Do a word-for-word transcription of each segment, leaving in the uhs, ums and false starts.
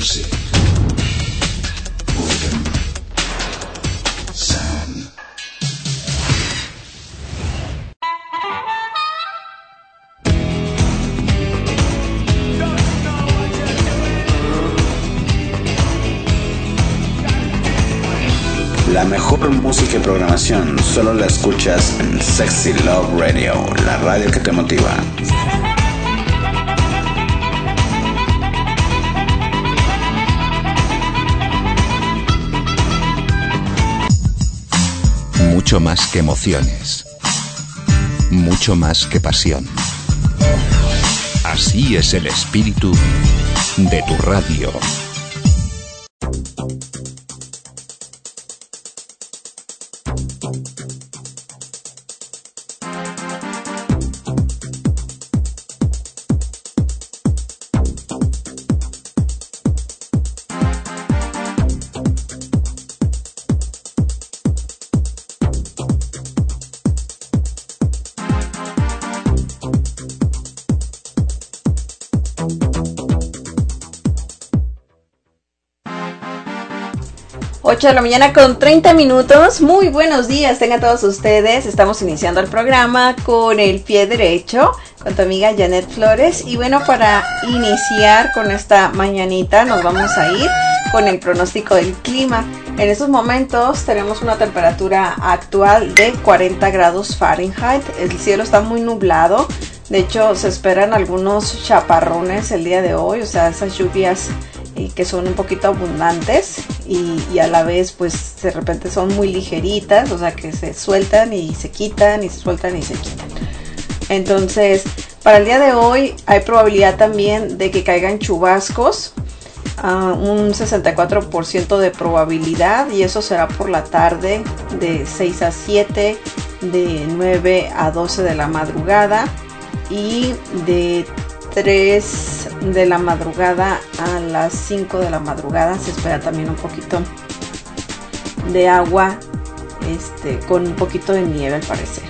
music. Rhythm. Sound. La mejor música y programación solo la escuchas en Sexy Love Radio, la radio que te motiva. Mucho más que emociones, mucho más que pasión. Así es el espíritu de tu radio. ocho de la mañana con treinta minutos. Muy buenos días, tengan todos ustedes. Estamos iniciando el programa con el pie derecho, con tu amiga Janet Flores. Y bueno, para iniciar con esta mañanita nos vamos a ir con el pronóstico del clima. En estos momentos tenemos una temperatura actual de cuarenta grados Fahrenheit. El cielo está muy nublado. De hecho, se esperan algunos chaparrones el día de hoy, o sea, esas lluvias y que son un poquito abundantes y, y a la vez pues de repente son muy ligeritas, o sea que se sueltan y se quitan y se sueltan y se quitan. Entonces para el día de hoy hay probabilidad también de que caigan chubascos, uh, un sesenta y cuatro por ciento de probabilidad, y eso será por la tarde de seis a siete, de nueve a doce de la madrugada y de tres de la madrugada a las cinco de la madrugada. Se espera también un poquito de agua, este, con un poquito de nieve al parecer.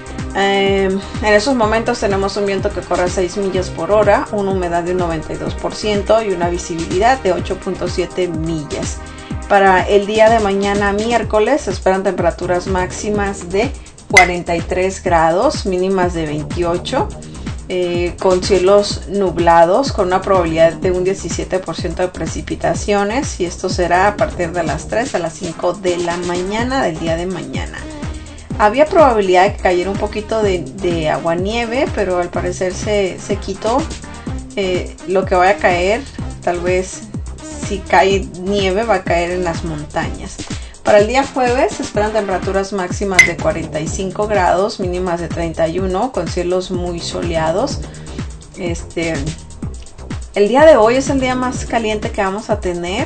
Eh, en esos momentos tenemos un viento que corre a seis millas por hora, una humedad de un noventa y dos por ciento y una visibilidad de ocho punto siete millas. Para el día de mañana miércoles se esperan temperaturas máximas de cuarenta y tres grados, mínimas de veintiocho. Eh, con cielos nublados, con una probabilidad de un diecisiete por ciento de precipitaciones, y esto será a partir de las tres a las cinco de la mañana del día de mañana. Había probabilidad de que cayera un poquito de, de aguanieve, pero al parecer se, se quitó. Eh, lo que va a caer, tal vez si cae nieve, va a caer en las montañas. Para el día jueves se esperan temperaturas máximas de cuarenta y cinco grados, mínimas de treinta y uno, con cielos muy soleados. Este, el día de hoy es el día más caliente que vamos a tener,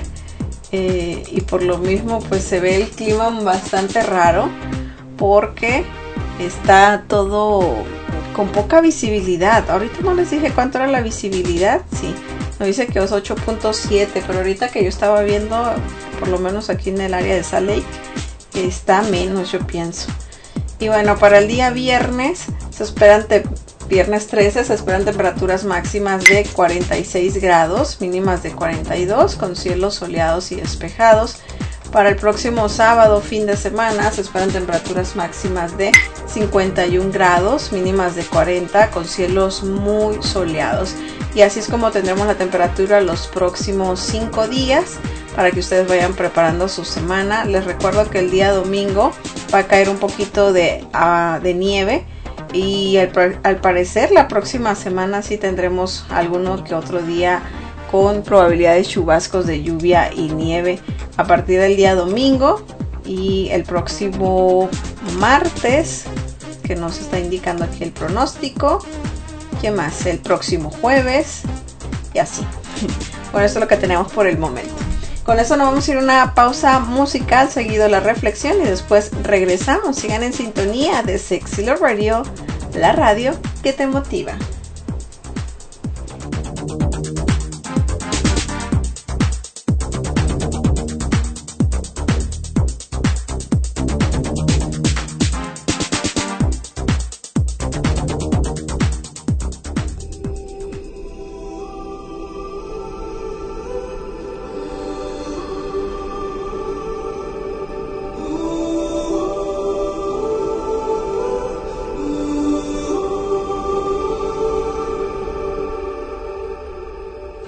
eh, y por lo mismo pues se ve el clima bastante raro porque está todo con poca visibilidad. Ahorita no les dije cuánto era la visibilidad, sí, nos dice que es ocho punto siete, pero ahorita que yo estaba viendo, por lo menos aquí en el área de Salt Lake, está menos, yo pienso. Y bueno, para el día viernes se esperan te, viernes trece se esperan temperaturas máximas de cuarenta y seis grados, mínimas de cuarenta y dos, con cielos soleados y despejados. Para el próximo sábado, fin de semana, se esperan temperaturas máximas de cincuenta y un grados, mínimas de cuarenta, con cielos muy soleados. Y así es como tendremos la temperatura los próximos cinco días, para que ustedes vayan preparando su semana. Les recuerdo que el día domingo va a caer un poquito de, uh, de nieve, y al, al parecer la próxima semana sí tendremos alguno que otro día con probabilidad de chubascos de lluvia y nieve a partir del día domingo, y el próximo martes, que nos está indicando aquí el pronóstico. ¿Qué más? El próximo jueves, y así. Bueno, esto es lo que tenemos por el momento. Con eso nos vamos a ir a una pausa musical, seguido la reflexión, y después regresamos. Sigan en sintonía de Sexy Love Radio, la radio que te motiva.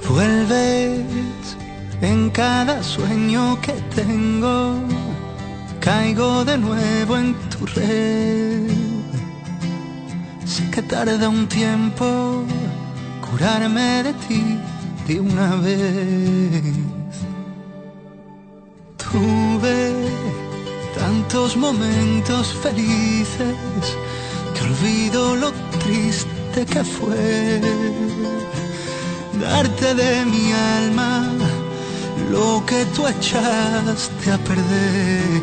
Vuelves en cada sueño que tengo, caigo de nuevo en tu red. Sé que tarda un tiempo curarme de ti de una vez. Tuve tantos momentos felices que olvido lo triste que fue darte de mi alma lo que tú echaste a perder.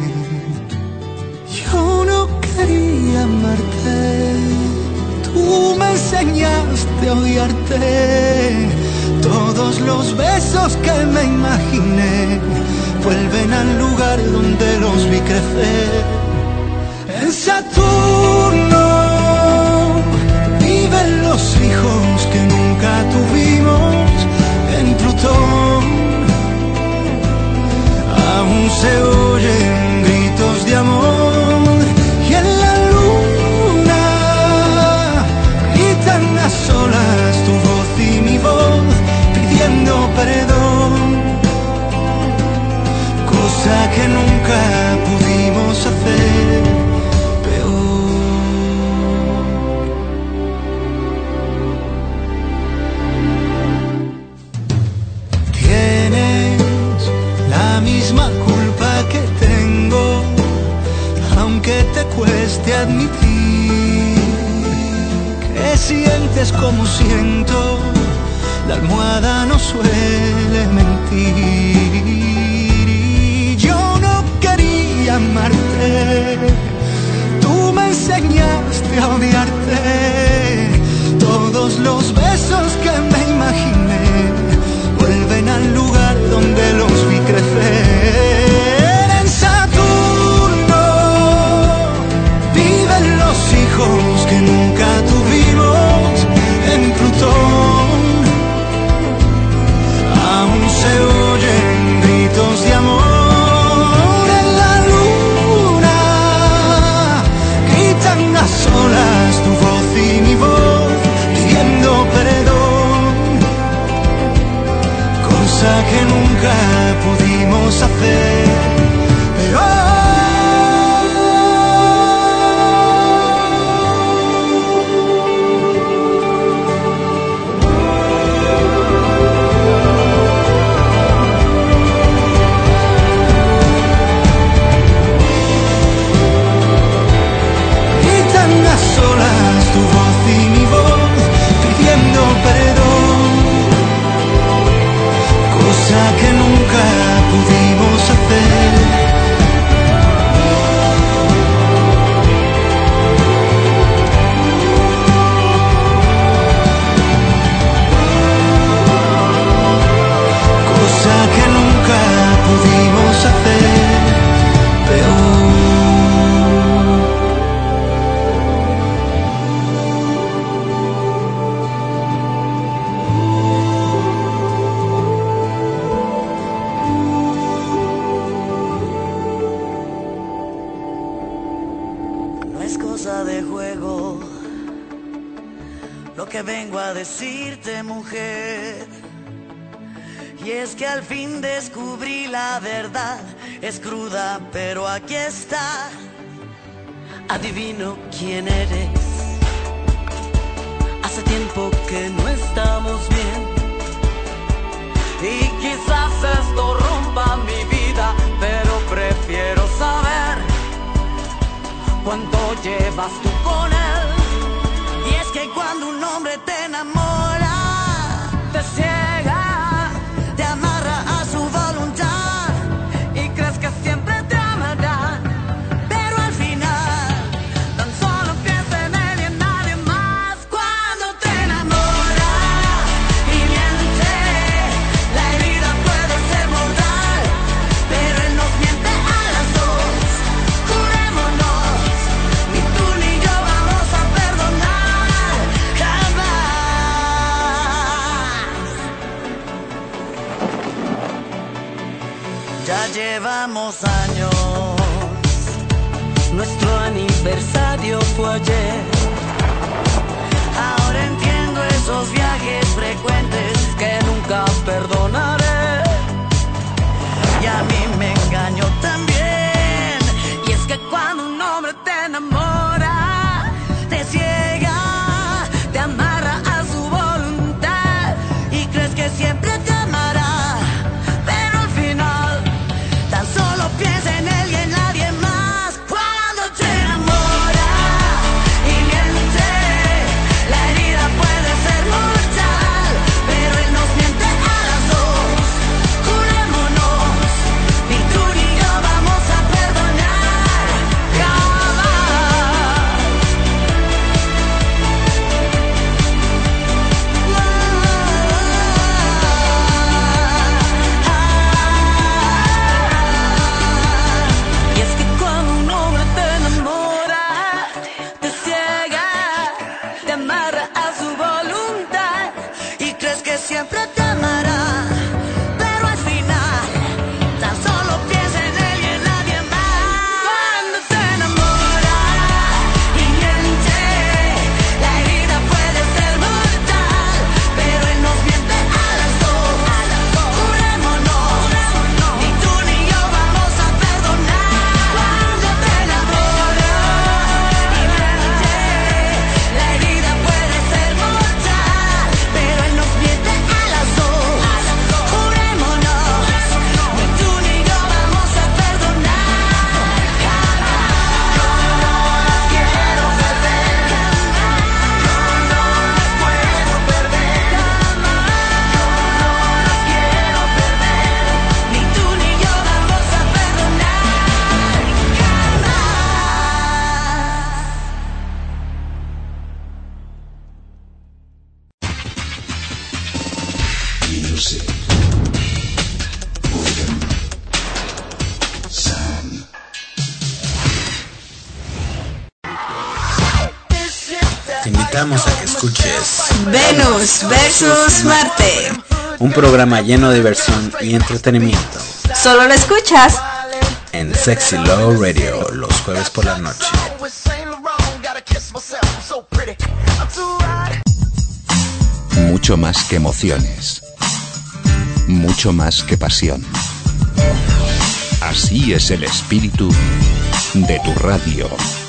Yo no quería amarte, tú me enseñaste a odiarte. Todos los besos que me imaginé vuelven al lugar donde los vi crecer. En Saturno viven los hijos que nunca tuvimos. En Plutón aún se oyen gritos de amor. Y en la luna gritan a solas tu voz y mi voz pidiendo perdón, cosa que nunca pudimos hacer peor. Tienes la misma culpa que tengo, aunque te cueste admitir que sientes como siento. La almohada no suele mentir. Y yo no quería amarte, tú me enseñaste a odiarte. Todos los besos que me imaginé vuelven al lugar donde los vi crecer. En Saturno viven los hijos que nunca tuvimos. En Plutón aún se oyen gritos de amor. En la luna gritan a solas tu voz y mi voz pidiendo perdón, cosa que nunca pudimos hacer. Pero solas tu voz y mi voz pidiendo perdón, cosa que nunca pudimos hacer. Cosa que nunca pudimos hacer peor. Que vengo a decirte, mujer, y es que al fin descubrí la verdad. Es cruda, pero aquí está. Adivino quién eres. Hace tiempo que no estamos bien, y quizás esto rompa mi vida, pero prefiero saber cuánto llevas tú con él. Y es que cuando un hombre te enamora, te ciega, te amarra a su voluntad y crees que siempre te amará, pero al final tan solo piensa en él y en nadie más. Cuando te enamora y miente, la herida puede ser mortal, pero él nos miente a las dos. Jurémonos, ni tú ni yo vamos a perdonar. Ya llevamos años, nuestro aniversario fue ayer. Ahora entiendo esos viajes frecuentes que nunca siempre te amará. Pero al final, tan solo piensa en él y en nadie más. Cuando te enamoras y mientes, la herida puede ser mortal, pero él nos miente a las dos. Jurémonos, ni tú ni yo vamos a perdonar. Cuando te enamoras y mientes, la herida puede ser mortal, pero él nos miente a las dos. Jurémonos, ni tú ni yo vamos a perdonar. Jamás. Yo no las quiero perder. Jamás. Yo no las puedo perder. Jamás. Yo no las quiero perder. Ni tú ni yo vamos a perdonar. Music. Rhythm. Sound. Te invitamos a que escuches Venus versus Marte. un programa lleno de diversión y entretenimiento Solo lo escuchas en Sexy Love Radio los jueves por la noche. Mucho más que emociones. Mucho más que pasión. Así es el espíritu de tu radio.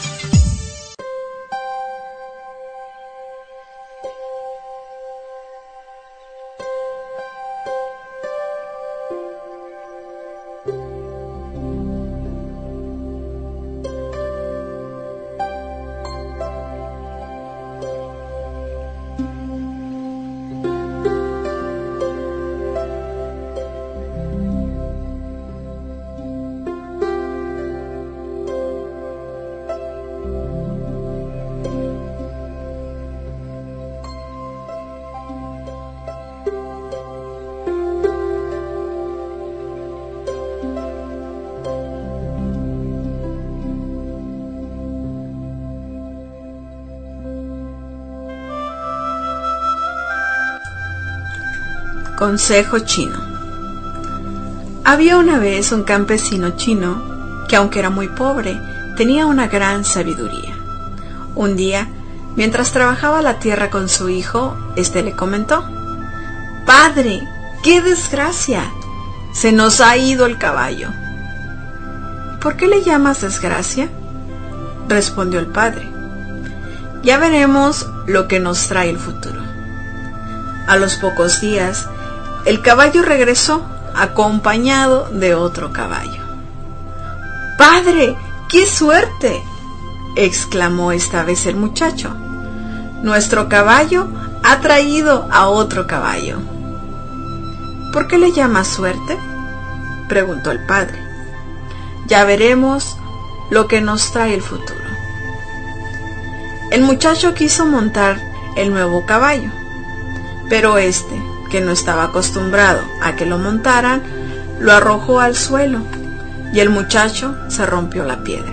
Consejo chino. Había una vez un campesino chino que, aunque era muy pobre, tenía una gran sabiduría. Un día, mientras trabajaba la tierra con su hijo, este le comentó: «Padre, qué desgracia, se nos ha ido el caballo». «¿Por qué le llamas desgracia?», respondió el padre. «Ya veremos lo que nos trae el futuro». A los pocos días, el caballo regresó acompañado de otro caballo. «¡Padre, qué suerte!», exclamó esta vez el muchacho. «Nuestro caballo ha traído a otro caballo». «¿Por qué le llamas suerte?», preguntó el padre. «Ya veremos lo que nos trae el futuro». El muchacho quiso montar el nuevo caballo, pero este, que no estaba acostumbrado a que lo montaran, lo arrojó al suelo y el muchacho se rompió la piedra.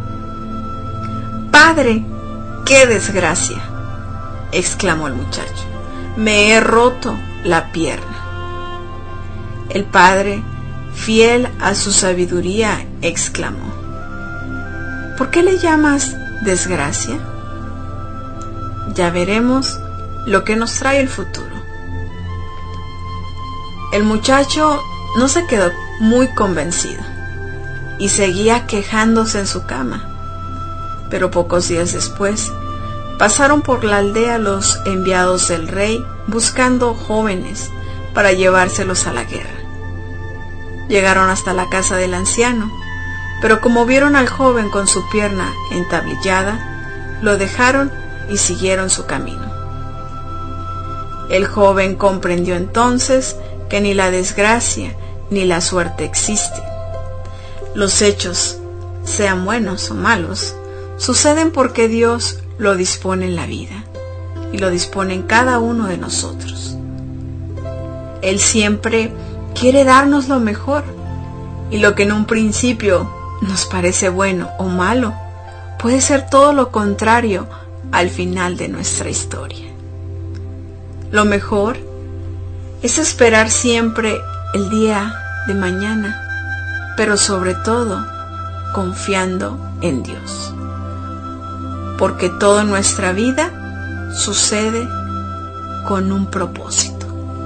«¡Padre, qué desgracia!», exclamó el muchacho. «Me he roto la pierna». El padre, fiel a su sabiduría, exclamó: «¿Por qué le llamas desgracia? Ya veremos lo que nos trae el futuro». El muchacho no se quedó muy convencido y seguía quejándose en su cama. Pero pocos días después pasaron por la aldea los enviados del rey buscando jóvenes para llevárselos a la guerra. Llegaron hasta la casa del anciano, pero como vieron al joven con su pierna entablillada, lo dejaron y siguieron su camino. El joven comprendió entonces que ni la desgracia ni la suerte existen. Los hechos, sean buenos o malos, suceden porque Dios lo dispone en la vida y lo dispone en cada uno de nosotros. Él siempre quiere darnos lo mejor, y lo que en un principio nos parece bueno o malo puede ser todo lo contrario al final de nuestra historia. Lo mejor es esperar siempre el día de mañana, pero sobre todo confiando en Dios, porque toda nuestra vida sucede con un propósito.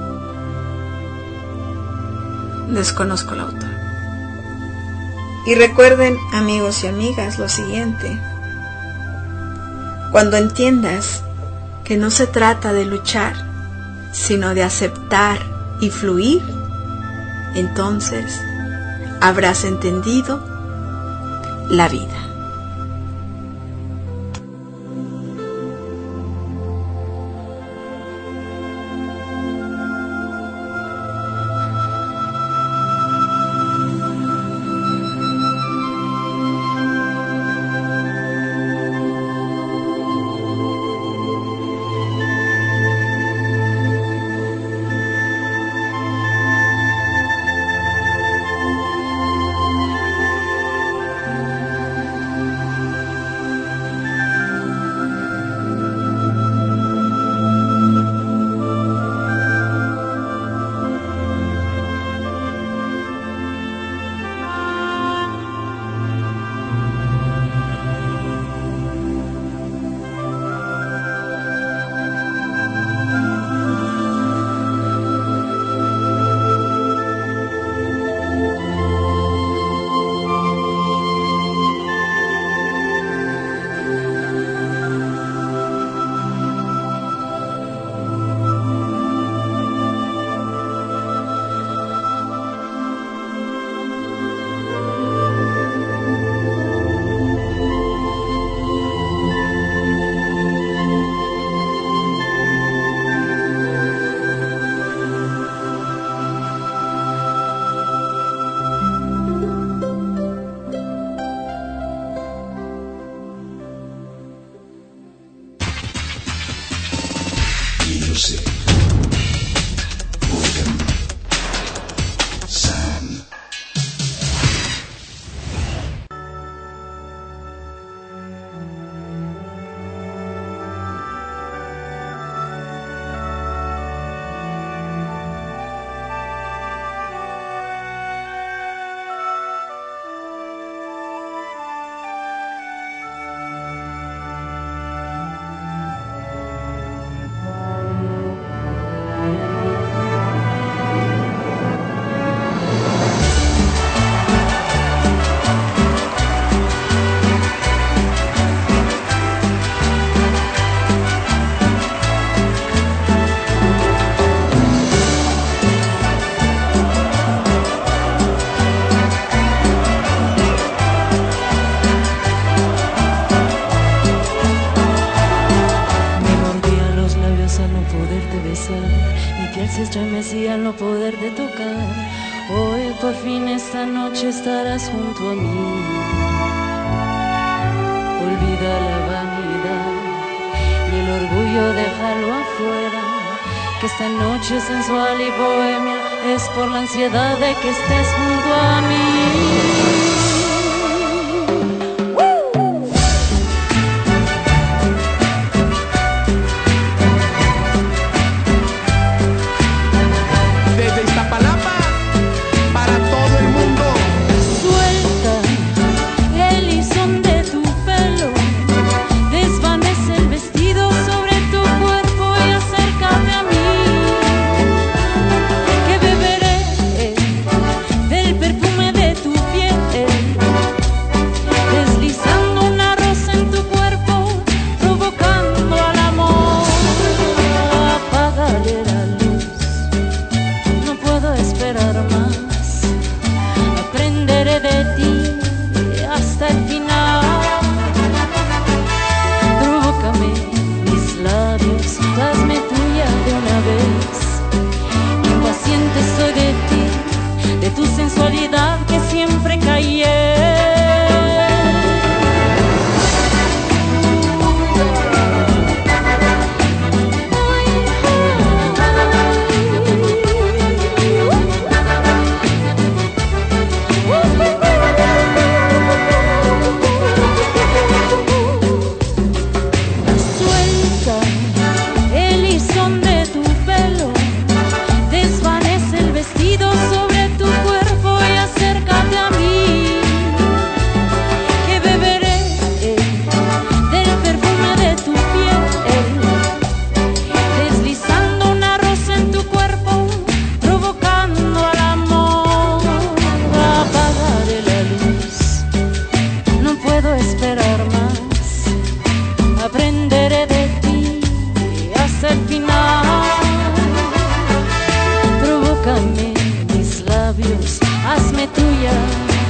Desconozco el autor. Y recuerden, amigos y amigas, lo siguiente: cuando entiendas que no se trata de luchar, sino de aceptar y fluir, entonces habrás entendido la vida. estremecía al no poderte tocar. Hoy por fin esta noche estarás junto a mí. Olvida la vanidad y el orgullo, déjalo afuera, que esta noche sensual y bohemia es por la ansiedad de que estés junto a mí. Espera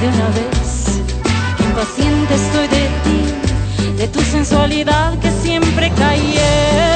de una vez. Impaciente estoy de ti, de tu sensualidad que siempre callé.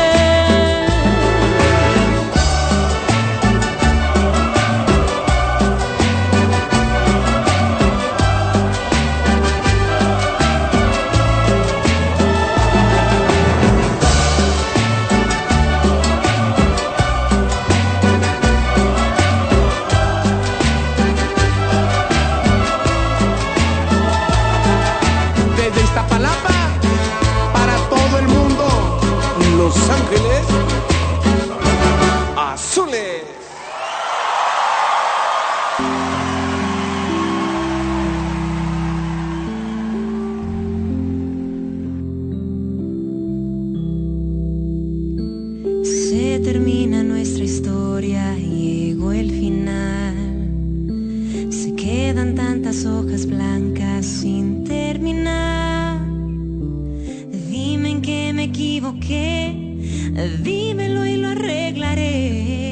Los Ángeles Azules. Se termina nuestra historia, llegó el final. Se quedan tantas hojas blancas sin terminar. Dime en qué me equivoqué, dímelo y lo arreglaré.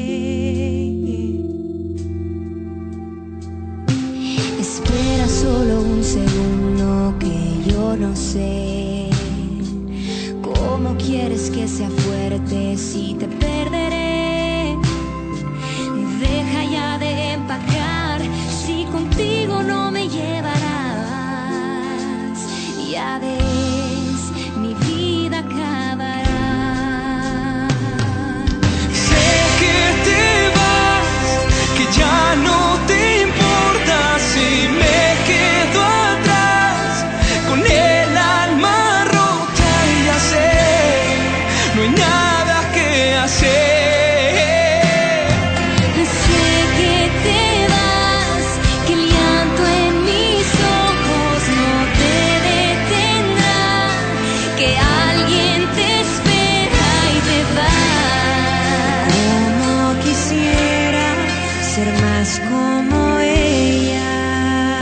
Espera solo un segundo que yo no sé cómo quieres que sea fuerte si te perderé. Deja ya de empacar si contigo no me llevarás. Ya ves, mi vida acabará. Ya no te importa si me quedo atrás con el alma rota y ya sé, no hay nada que hacer. Sé que te vas, que el llanto en mis ojos no te detendrá, que alguien te espera y te va. Como quisiera ser más como ella.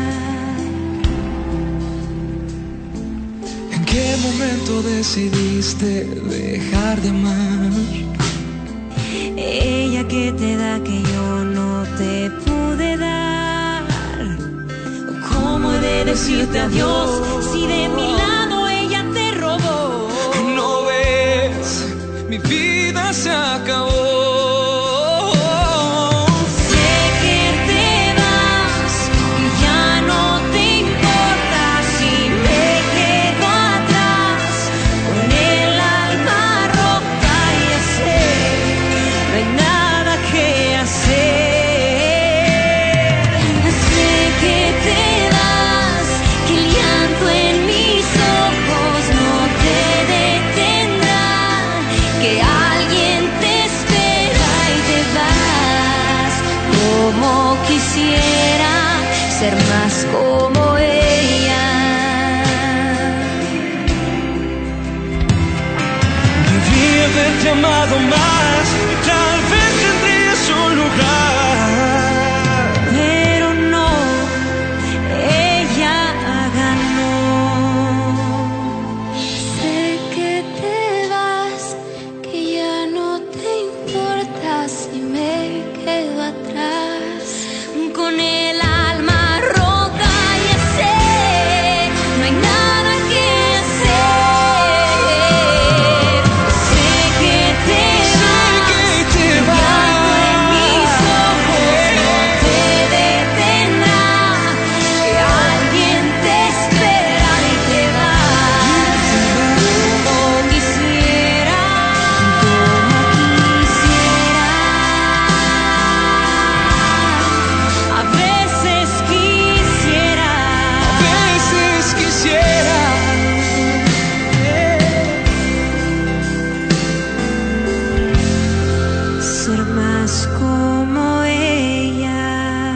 ¿En qué momento decidiste dejar de amar? Ella que te da que yo no te pude dar. ¿Cómo he de decirte adiós si de mi lado ella te robó? ¿No ves? Mi vida se acabó. Quisiera ser más como ella. Debí haberte amado más, tal vez tendrías un lugar. Pero no, ella ganó. Sé que te vas, que ya no te importa si me quedo atrás. Con el alma rota ya sé, no hay nada que hacer. Sé que te vas, sé que te vas. En mis ojos no te detendrá, que alguien te espera y te vas. Como quisiera, como quisiera. A veces quisiera, A veces quisiera ser más como ella.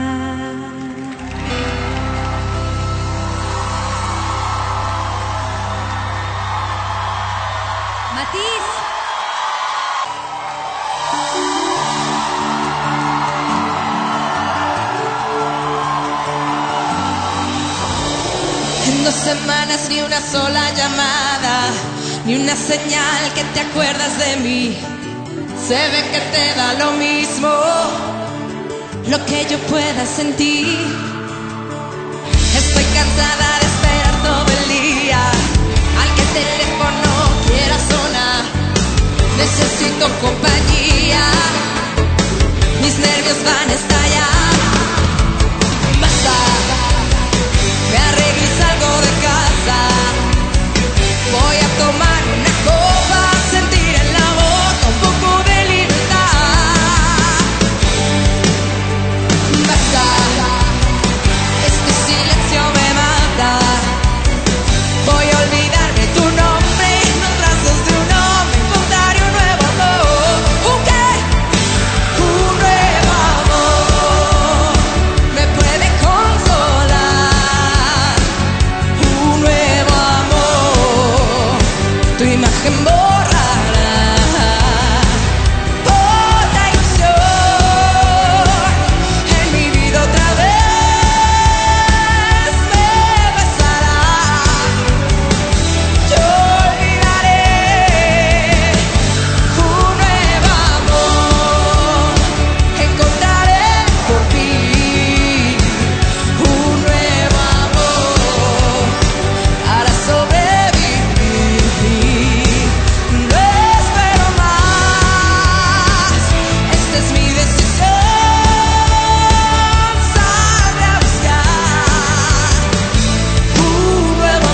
Matiz. En dos semanas ni una sola llamada, ni una señal que te acuerdas de mí. Se ve que te da lo mismo lo que yo pueda sentir. cansada de esperar todo el día al que el teléfono quiera sonar. Necesito compañía, mis nervios van a estallar. Basta, me arreglé, salgo de casa. Voy a tomar una copa, sentir en la boca un poco de libertad. Basta, este silencio me mata. Voy a olvidarme tu nombre y en los brazos de un hombre encontraré un nuevo amor. ¿Un qué? Un nuevo amor me puede consolar. Un nuevo amor, tu imagen borrará. Otra ilusión en mi vida otra vez me besará. Yo olvidaré un nuevo amor, encontraré por fin un nuevo amor para sobrevivir. No espero más, esta es mi decisión. Saldré a buscar un nuevo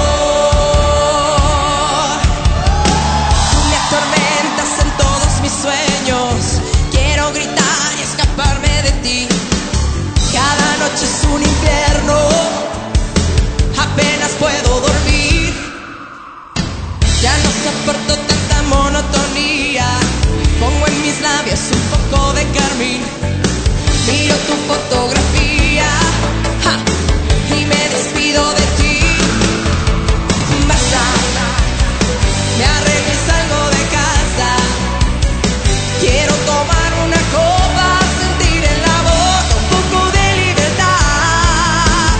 amor. Tú me atormentas en todos mis sueños. Quiero gritar y escaparme de ti. Cada noche es un infierno, apenas puedo dormir. Ya no soporto tanta monotonía. Pongo en mis labios un poco de carmín. Miro tu fotografía, ja, y me despido de ti. Basta, me arreglé, salgo de casa. Quiero tomar una copa, sentir en la boca un poco de libertad.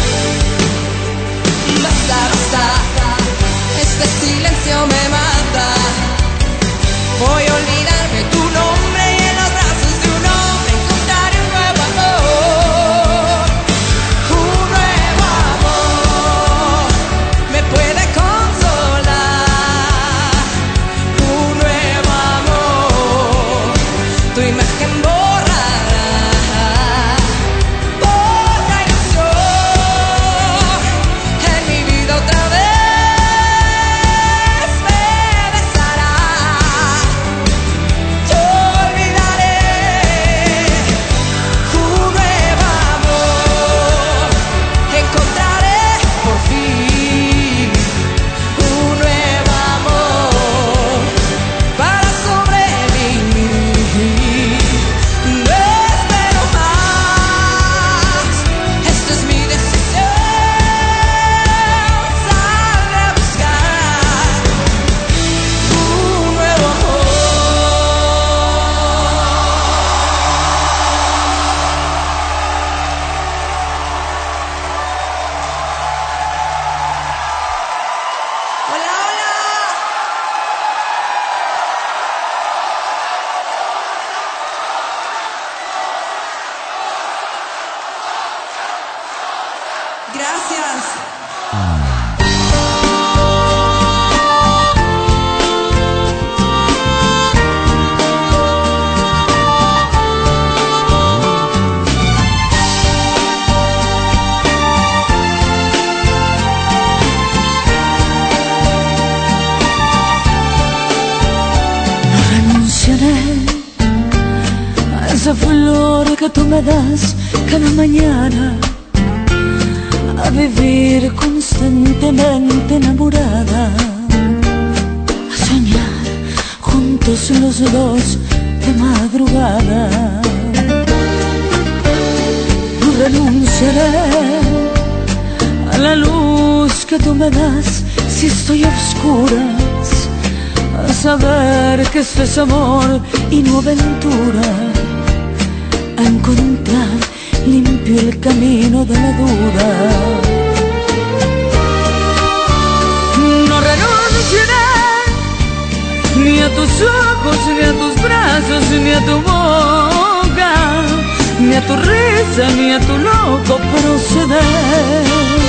Basta, basta, este silencio me mata. Voy a olvidarme tu nombre y en los brazos de un hombre encontraré un nuevo amor. Un nuevo amor me puede consolar. Un nuevo amor, tu imagen borrará. Otra ilusión en mi vida otra vez me besará. Yo olvidaré un nuevo amor, encontraré por fin un nuevo amor para sobrevivir. No espero más, esta es mi decisión. Saldré a buscar un nuevo amor. Hola, hola. Gracias. Renunciaré a esa flor que tú me das cada mañana, a vivir constantemente enamorada, a soñar juntos los dos de madrugada. No renunciaré a la luz que tú me das si estoy a oscuras, a saber que esto es amor y no aventura, a encontrar limpio el camino de la duda. No renunciaré ni a tus ojos, ni a tus brazos, ni a tu boca, ni a tu risa, ni a tu loco proceder.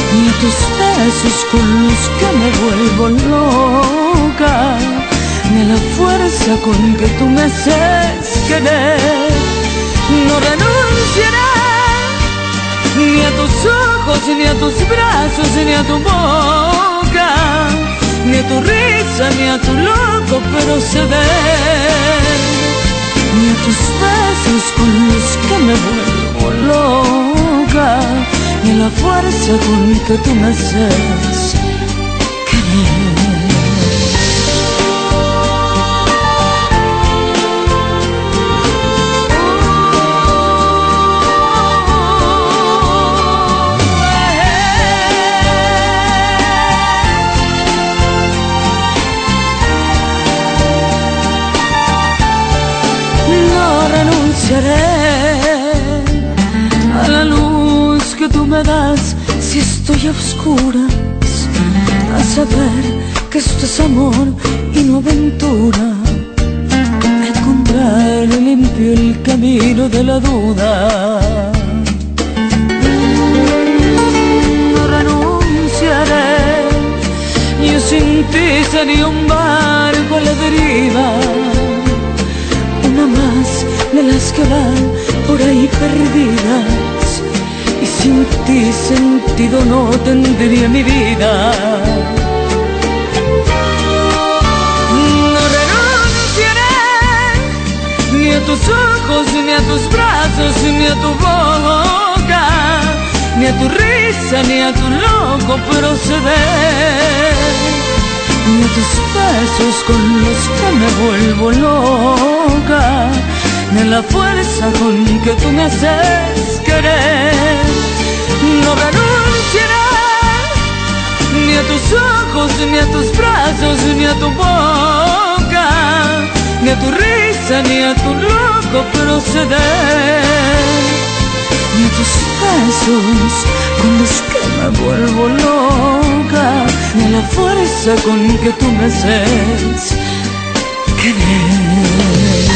ni a tus besos con los que me vuelvo loca, ni a la fuerza con que tú me haces querer. No renunciaré ni a tus ojos, ni a tus brazos, ni a tu boca, ni a tu risa, ni a tu loco proceder, ni a tus besos con los que me vuelvo loca, ni a la fuerza con que tú me haces querer. A la luz que tú me das si estoy a oscuras, a saber que esto es amor y no aventura, a encontrar limpio el camino de la duda. No renunciaré, yo sin ti sería un barco a la deriva, una más de las que van por ahí perdidas, y sin ti sentido no tendría mi vida. No renunciaré ni a tus ojos, ni a tus brazos, ni a tu boca, ni a tu risa, ni a tu loco proceder, ni a tus besos con los que me vuelvo loca, ni a la fuerza con que tú me haces querer. No renunciaré ni a tus ojos, ni a tus brazos, ni a tu boca, ni a tu risa, ni a tu loco proceder, ni a tus besos con los que me vuelvo loca, ni a la fuerza con que tú me haces querer.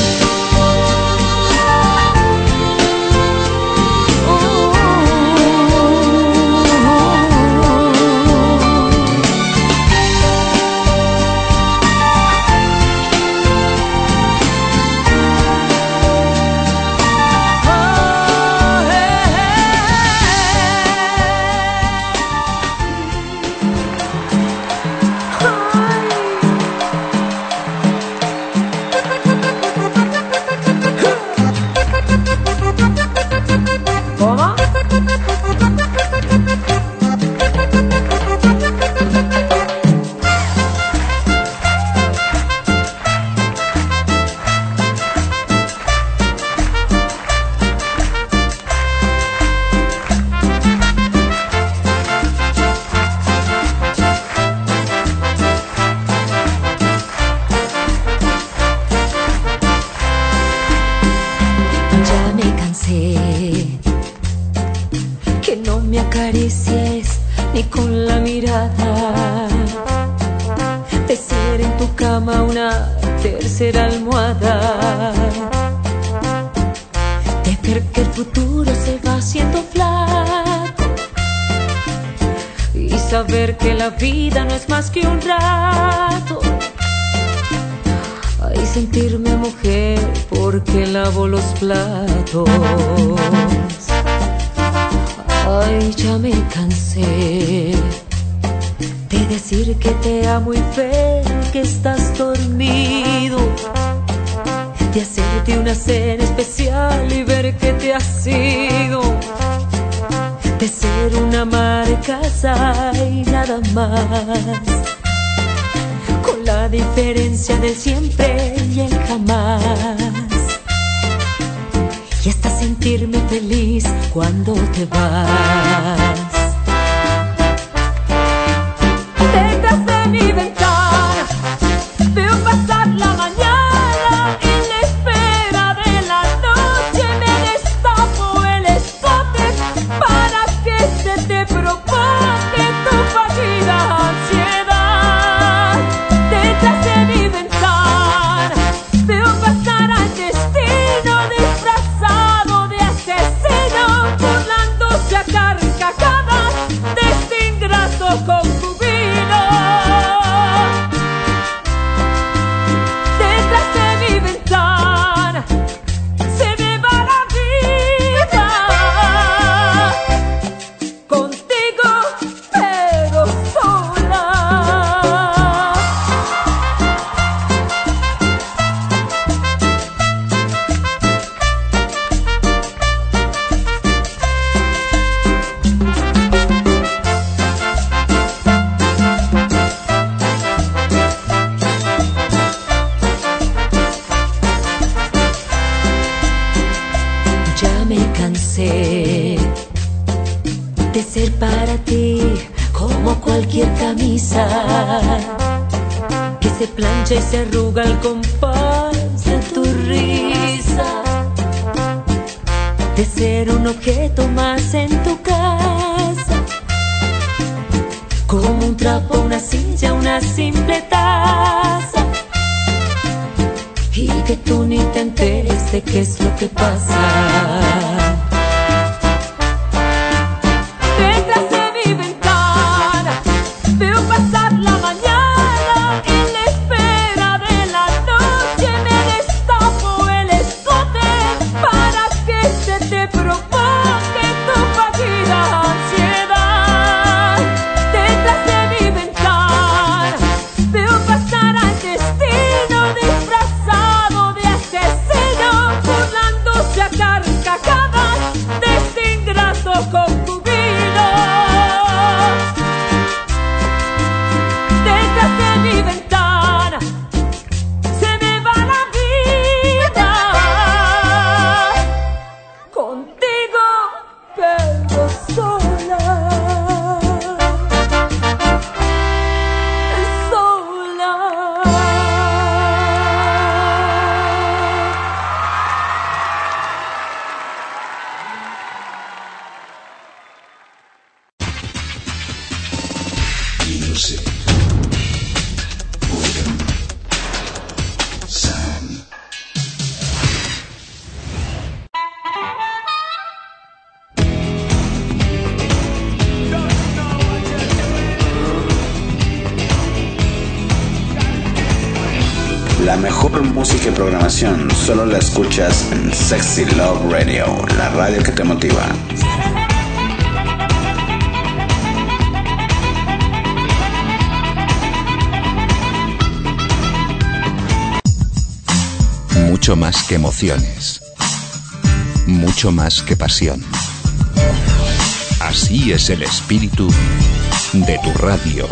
Platos. Ay, ya me cansé de decir que te amo y ver que estás dormido, de hacerte una cena especial y ver que te has ido, de ser una ama de casa y nada más, con la diferencia del siempre y el jamás. Y hasta sentirme feliz cuando te vas. Detrás de mi ventana veo pasar la mañana, en la espera de la noche me destapo el escote para que se te provoque tu fallida ansiedad. Detrás de mi ventana veo pasar al destino disfrazado de asesino, burlándose a carcajadas me cansé de ser para ti como cualquier camisa que se plancha y se arruga al compás de tu risa, de ser un objeto más en tu casa, como un trapo, una silla, una simple taza, y que tú ni te enteres de qué es lo que pasa. Detrás de mi ventana veo pasar la mañana, en la espera de la noche me destapo el escote para que se te provoque tu fallida ansiedad. Detrás de mi ventana veo pasar al destino disfrazado de asesino, burlándose a carcajadas de este ingrato concubino. Detrás de mi ventana se me va la vida, contigo pero sola, sola. Music. Rhythm. Sound. La mejor música y programación solo la escuchas en Sexy Love Radio, la radio que te motiva. Mucho más que emociones. Mucho más que pasión. Así es el espíritu de tu radio.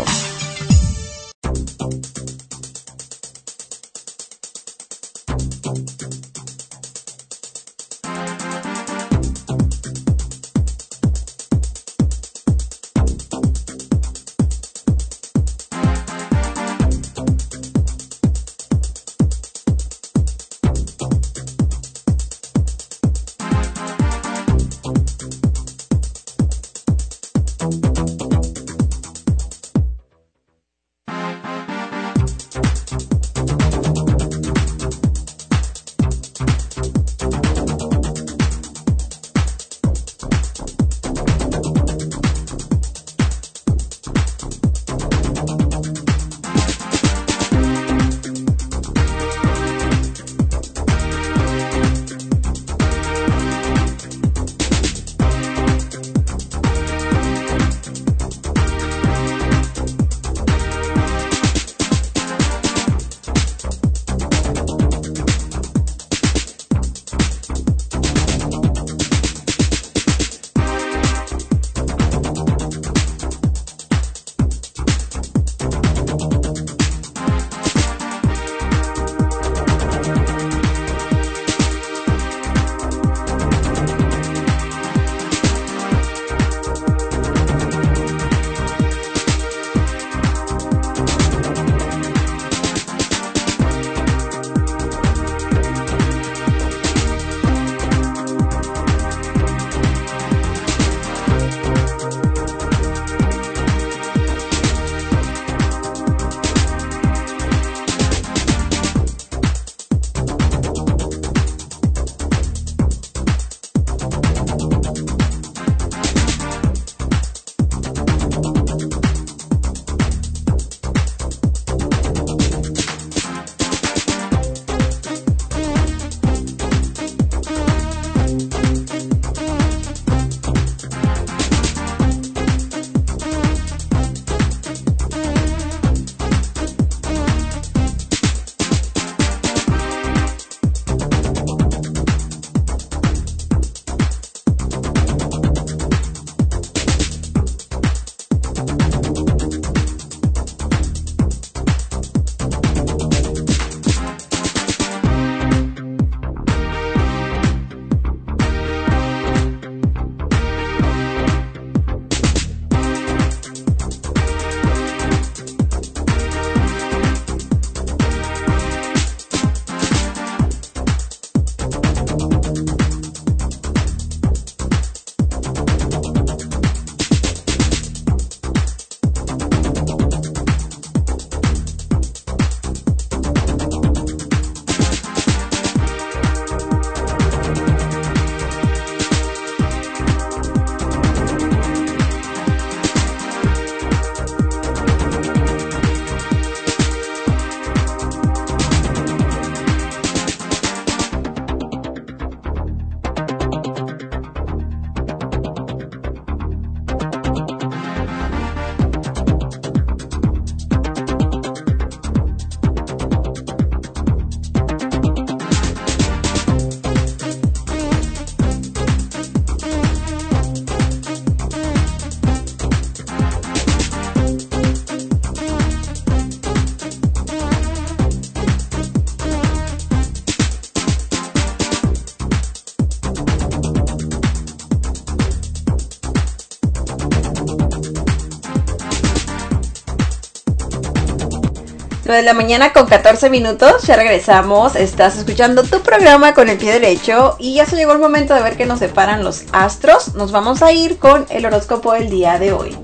nueve de la mañana con catorce minutos, ya regresamos, estás escuchando tu programa con el pie derecho y ya se llegó el momento de ver qué nos separan los astros. Nos vamos a ir con el horóscopo del día de hoy.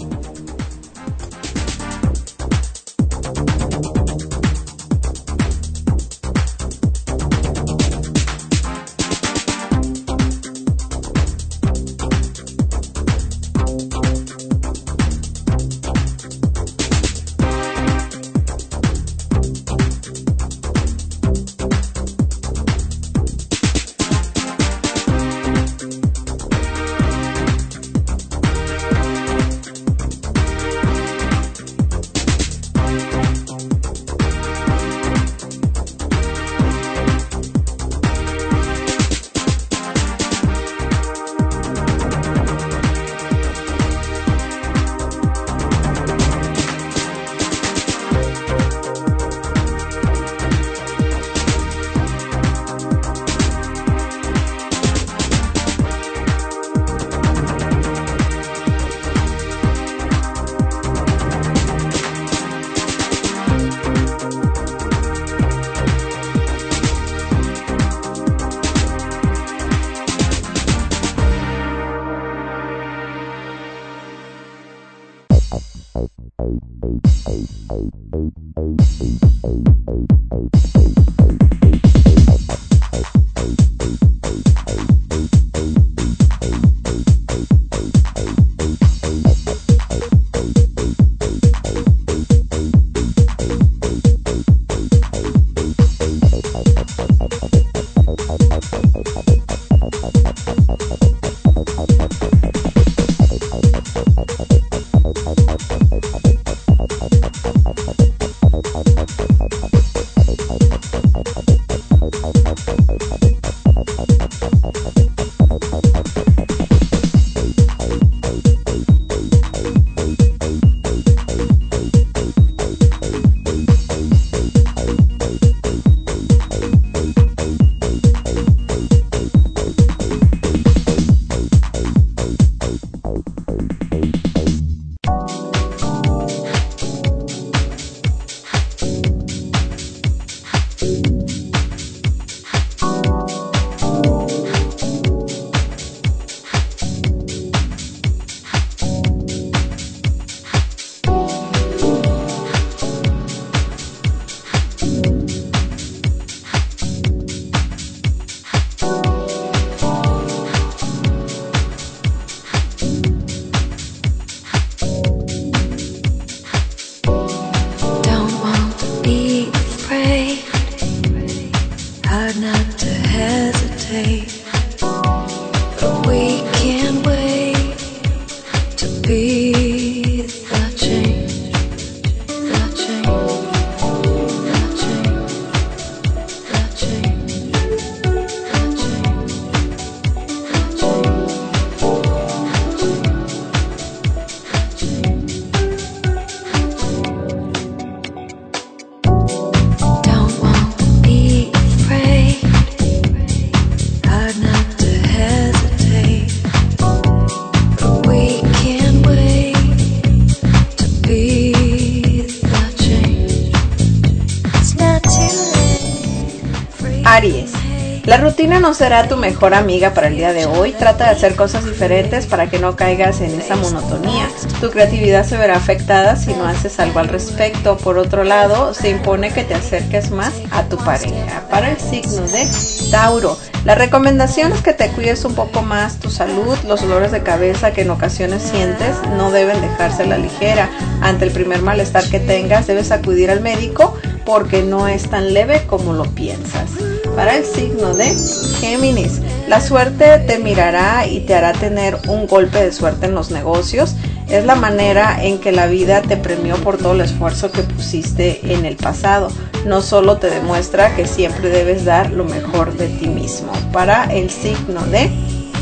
Aries, la rutina no será tu mejor amiga para el día de hoy. Trata de hacer cosas diferentes para que no caigas en esa monotonía. Tu creatividad se verá afectada si no haces algo al respecto. Por otro lado, se impone que te acerques más a tu pareja. Para el signo de Tauro, la recomendación es que te cuides un poco más tu salud. Los dolores de cabeza que en ocasiones sientes no deben dejarse a la ligera. Ante el primer malestar que tengas, debes acudir al médico porque no es tan leve como lo piensas. Para el signo de Géminis, la suerte te mirará y te hará tener un golpe de suerte en los negocios. Es la manera en que la vida te premió por todo el esfuerzo que pusiste en el pasado. No solo te demuestra que siempre debes dar lo mejor de ti mismo. Para el signo de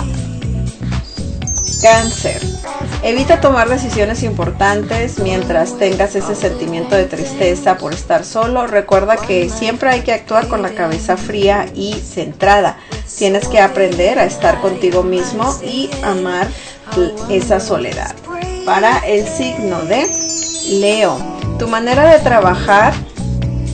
Cáncer, evita tomar decisiones importantes mientras tengas ese sentimiento de tristeza por estar solo. Recuerda que siempre hay que actuar con la cabeza fría y centrada. Tienes que aprender a estar contigo mismo y amar esa soledad. Para el signo de Leo, tu manera de trabajar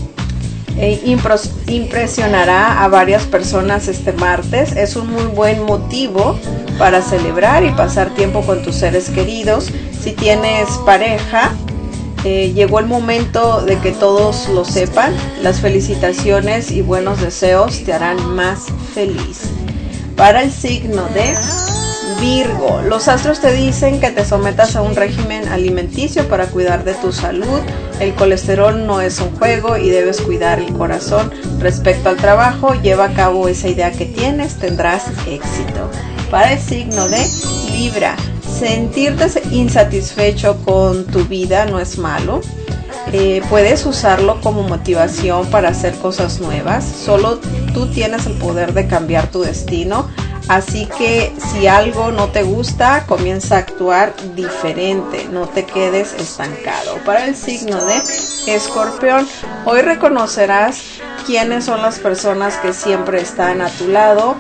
e impros- impresionará a varias personas este martes. Es un muy buen motivo para celebrar y pasar tiempo con tus seres queridos. Si tienes pareja, eh, llegó el momento de que todos lo sepan. Las felicitaciones y buenos deseos te harán más feliz. Para el signo de Virgo, los astros te dicen que te sometas a un régimen alimenticio para cuidar de tu salud. El colesterol no es un juego y debes cuidar el corazón. Respecto al trabajo, lleva a cabo esa idea que tienes, tendrás éxito. Para el signo de Libra, sentirte insatisfecho con tu vida no es malo. Eh, puedes usarlo como motivación para hacer cosas nuevas. Solo tú tienes el poder de cambiar tu destino. Así que si algo no te gusta, comienza a actuar diferente, no te quedes estancado. Para el signo de Escorpión, hoy reconocerás quiénes son las personas que siempre están a tu lado.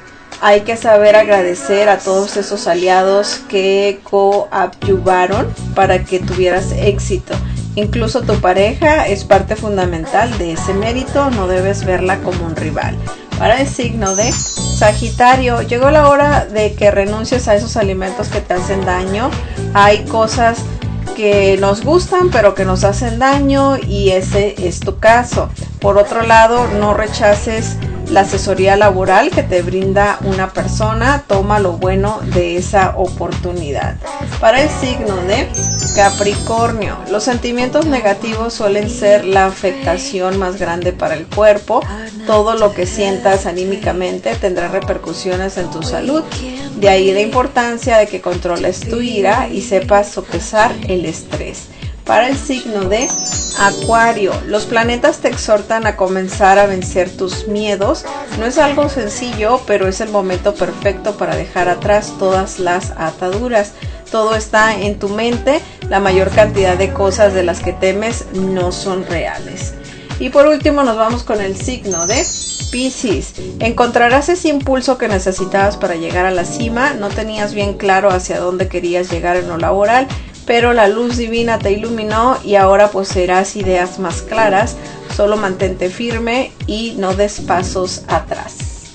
Hay que saber agradecer a todos esos aliados que coadyuvaron para que tuvieras éxito. Incluso tu pareja es parte fundamental de ese mérito, no debes verla como un rival. Para el signo de Sagitario, llegó la hora de que renuncies a esos alimentos que te hacen daño. Hay cosas que nos gustan pero que nos hacen daño y ese es tu caso. Por otro lado, no rechaces la asesoría laboral que te brinda una persona, toma lo bueno de esa oportunidad. Para el signo de Capricornio, los sentimientos negativos suelen ser la afectación más grande para el cuerpo. Todo lo que sientas anímicamente tendrá repercusiones en tu salud. De ahí la importancia de que controles tu ira y sepas sopesar el estrés. Para el signo de Acuario, los planetas te exhortan a comenzar a vencer tus miedos. No es algo sencillo, pero es el momento perfecto para dejar atrás todas las ataduras. Todo está en tu mente, la mayor cantidad de cosas de las que temes no son reales. Y por último nos vamos con el signo de Piscis. Encontrarás ese impulso que necesitabas para llegar a la cima. No tenías bien claro hacia dónde querías llegar en lo laboral, pero la luz divina te iluminó y ahora poseerás ideas más claras. Solo mantente firme y no des pasos atrás.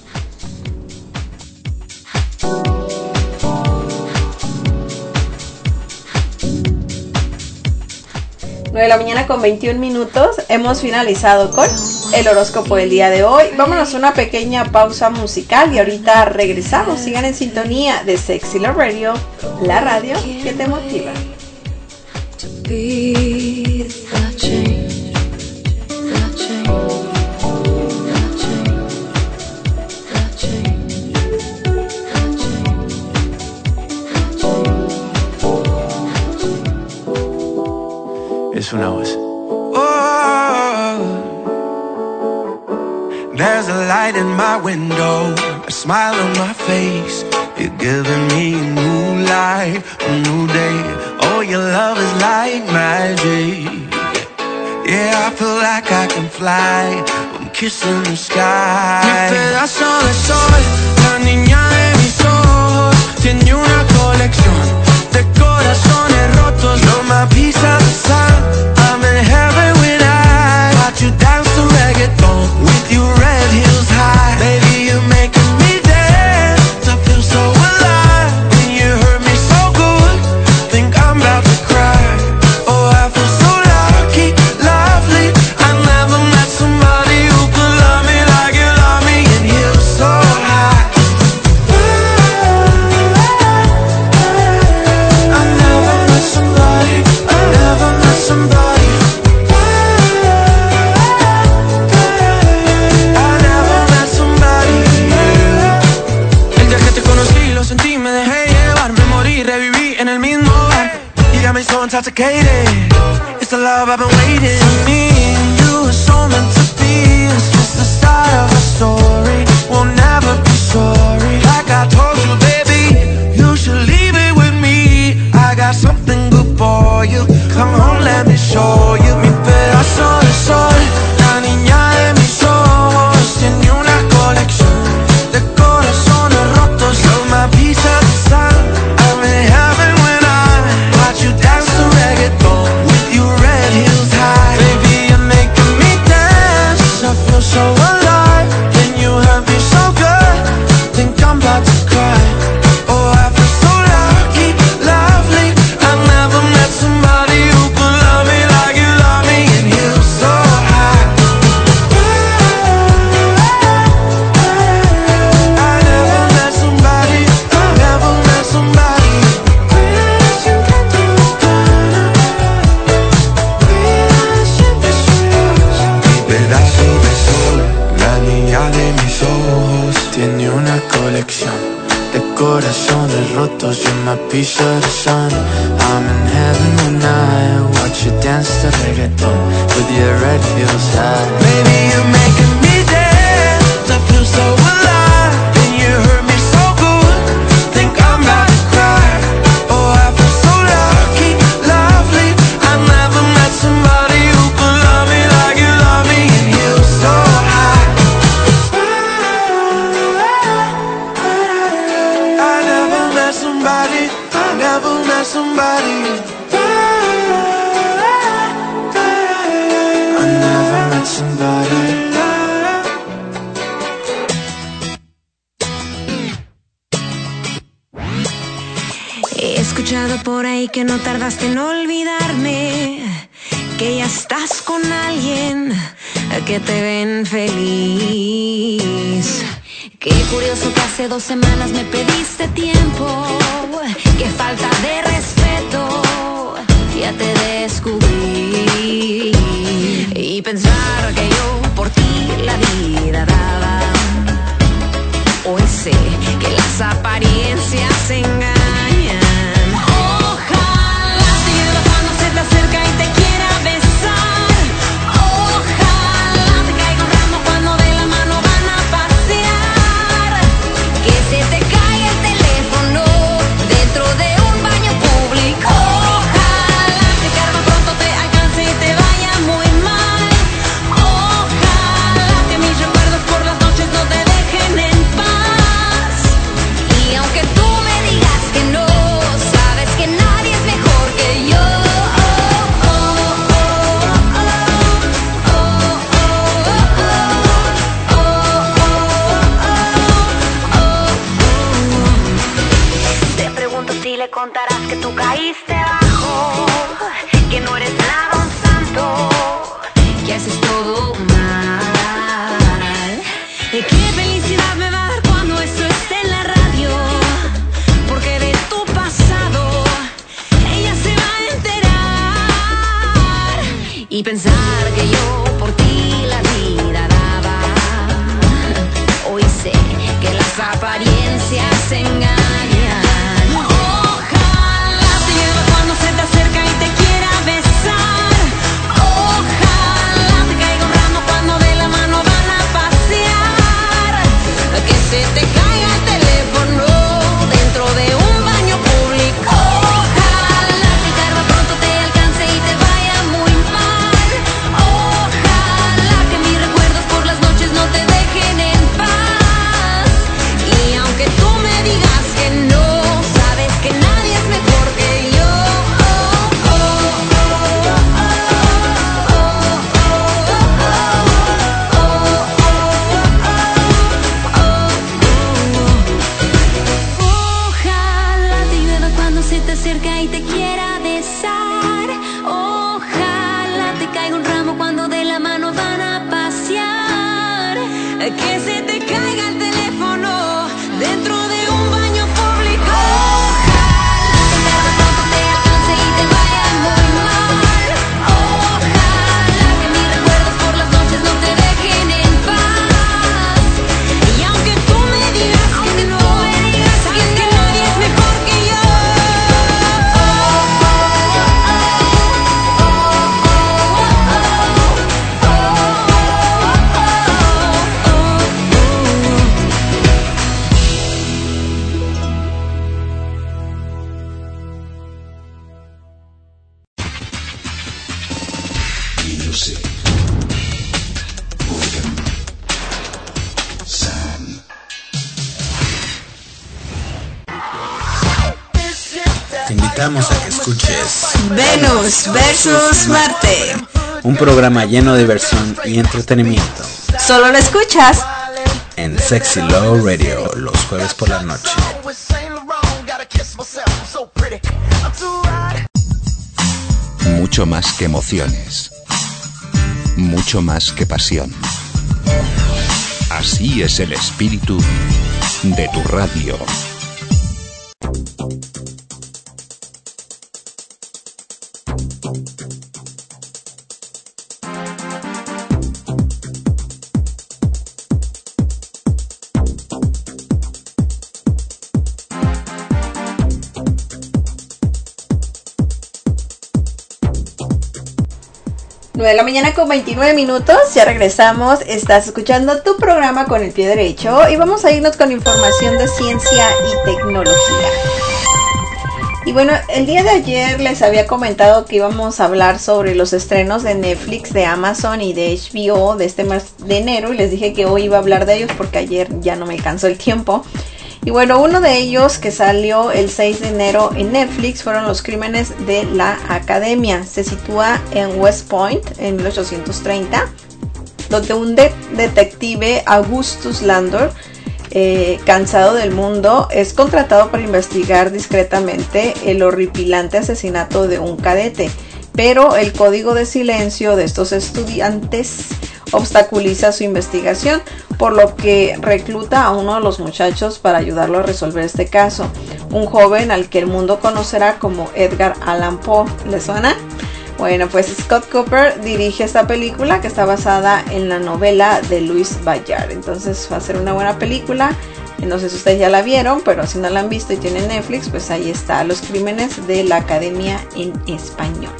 nueve de la mañana con veintiún minutos. Hemos finalizado con el horóscopo del día de hoy. Vámonos a una pequeña pausa musical y ahorita regresamos. Sigan en sintonía de Sexy Love Radio, la radio que te motiva. Be the change, the change, the change, the change, the change. Es una voz. Oh, there's a light in my window, a smile on my face. You're giving me a new life, a new day. Oh, your love is like magic. Yeah, I feel like I can fly. I'm kissing the sky. Mi pedazo de sol, la niña de mis ojos, tiene una colección de corazones rotos. You're my piece of the sun. I'm in heaven when I watch you dance to reggaeton with your red heels high. Baby, you're making me dance. I feel so alive when you hurt me so good. Think I'm about to cry. Oh, I feel so lucky, lovely. I never met somebody who could love me like you love me, and you're so high. I never met somebody, I never met somebody. I never met somebody. El día que te conocí lo sentí, me dejé llevar, me morí, reviví en el mismo bar. You got me so intoxicated. It's the love I've been waiting. For me and you are so meant to be. It's just the start of a story. We'll never be sorry. Like I told you, baby, you should leave it with me. I got something good for you. Come on, let me show you. Mi pedazo de sol, la niña de mis ojos, tiene una colección de corazones rotos. You're my piece of the sun. I'm in heaven when I watch you dance to reggaeton with your red heels high. Baby, you're making me dance. de corazones rotos. You're my piece of the sun. I'm in heaven when I watch you dance to reggaeton with your red heels high. Baby, you're making me dance. I feel so alive, and you hurt me so good. Think I'm about to cry. Oh, I feel so lucky, lovely. I never met somebody who could love me like you love me, and you're so high. I never met somebody, I never met somebody. I never met somebody. He escuchado por ahí que no tardaste en olvidarme, que ya estás con alguien que te ven feliz. Qué curioso que hace dos semanas me pediste tiempo, qué falta de respeto, ya te descubrí. Y pensar que yo por ti la vida daba, hoy sé que las apariencias engañan. Ojalá te llueva cuando se te acerca y te quiera besar. Ojalá te caiga un ramo cuando de la mano van a pasear. Que se te caiga el teléfono dentro de un baño público. Ojalá que carga pronto te alcance y te vaya muy mal. Ojalá que mis recuerdos por las noches no te dejen en paz. Y aunque tú me digas que no, sabes que nadie es mejor que yo. Te pregunto si le contarás que tú caíste bajo, que no eres nada un santo, que haces todo mal. Qué felicidad me va a dar cuando esto esté en la radio, porque de tu pasado ella se va a enterar. Y pensar que yo por ti la vida daba, hoy sé que las apariencias engañan. Ojalá te llueva cuando se te acerca y te quiera besar. Ojalá te caiga un ramo cuando de la mano van a pasear. Que se te caiga el teléfono dentro de un baño público. Ojalá que carga pronto te alcance y te vaya muy mal. Ojalá que mis recuerdos por las noches no te dejen en paz. Y aunque tú me digas que no, sabes que nadie es mejor que yo. Ojalá te llueva cuando se te acerca y te quiera besar. Ojalá te caiga un ramo cuando de la mano van a pasear. Que se te caiga el teléfono dentro de un baño público. Ojalá que carga pronto te alcance y te vaya muy mal. Ojalá que mis recuerdos por las noches no te dejen en paz. Y aunque tú me digas que no, sabes que nadie es mejor que yo. Music. William. Sam. Te invitamos a que escuches Venus versus Marte. un programa lleno de diversión y entretenimiento Solo lo escuchas en Sexy Love Radio los jueves por la noche. Mucho más que emociones. Mucho más que pasión. Así es el espíritu de tu radio. nueve de la mañana con veintinueve minutos, ya regresamos, estás escuchando tu programa Con el Pie Derecho y vamos a irnos con información de ciencia y tecnología. Y bueno, el día de ayer les había comentado que íbamos a hablar sobre los estrenos de Netflix, de Amazon y de H B O de este mes de enero y les dije que hoy iba a hablar de ellos porque ayer ya no me alcanzó el tiempo. Y bueno, uno de ellos que salió el seis de enero en Netflix fueron Los Crímenes de la Academia. Se sitúa en West Point en mil ochocientos treinta, donde un de- detective Augustus Landor, Eh, cansado del mundo, es contratado para investigar discretamente el horripilante asesinato de un cadete, pero el código de silencio de estos estudiantes obstaculiza su investigación, por lo que recluta a uno de los muchachos para ayudarlo a resolver este caso, un joven al que el mundo conocerá como Edgar Allan Poe. ¿Le suena? Bueno, pues Scott Cooper dirige esta película que está basada en la novela de Louis Bayard. Entonces va a ser una buena película. No sé si ustedes ya la vieron, pero si no la han visto y tienen Netflix, pues ahí está, Los Crímenes de la Academia en español.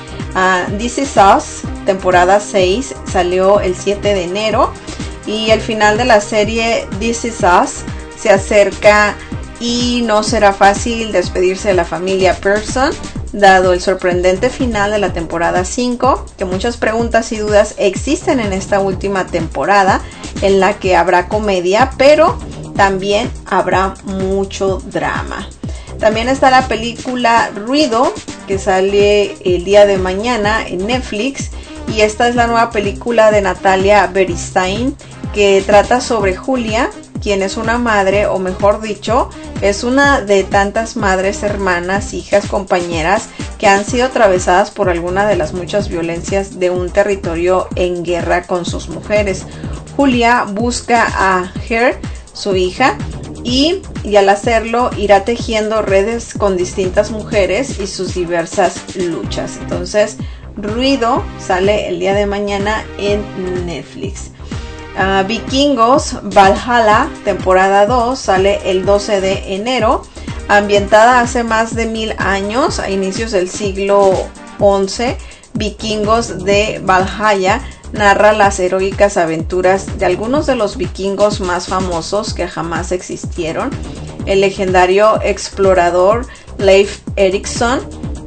Uh, This Is Us, temporada seis, salió el siete de enero. Y el final de la serie This Is Us se acerca y no será fácil despedirse de la familia Pearson, dado el sorprendente final de la temporada cinco, que muchas preguntas y dudas existen en esta última temporada, en la que habrá comedia, pero también habrá mucho drama. También está la película Ruido, que sale el día de mañana en Netflix, y esta es la nueva película de Natalia Beristain, que trata sobre Julia, quien es una madre, o mejor dicho, es una de tantas madres, hermanas, hijas, compañeras que han sido atravesadas por alguna de las muchas violencias de un territorio en guerra con sus mujeres. Julia busca a Her, su hija, y, y al hacerlo irá tejiendo redes con distintas mujeres y sus diversas luchas. Entonces, Ruido sale el día de mañana en Netflix. Uh, Vikingos Valhalla, temporada dos, sale el doce de enero, ambientada hace más de mil años, a inicios del siglo once. Vikingos de Valhalla narra las heroicas aventuras de algunos de los vikingos más famosos que jamás existieron: el legendario explorador Leif Erikson,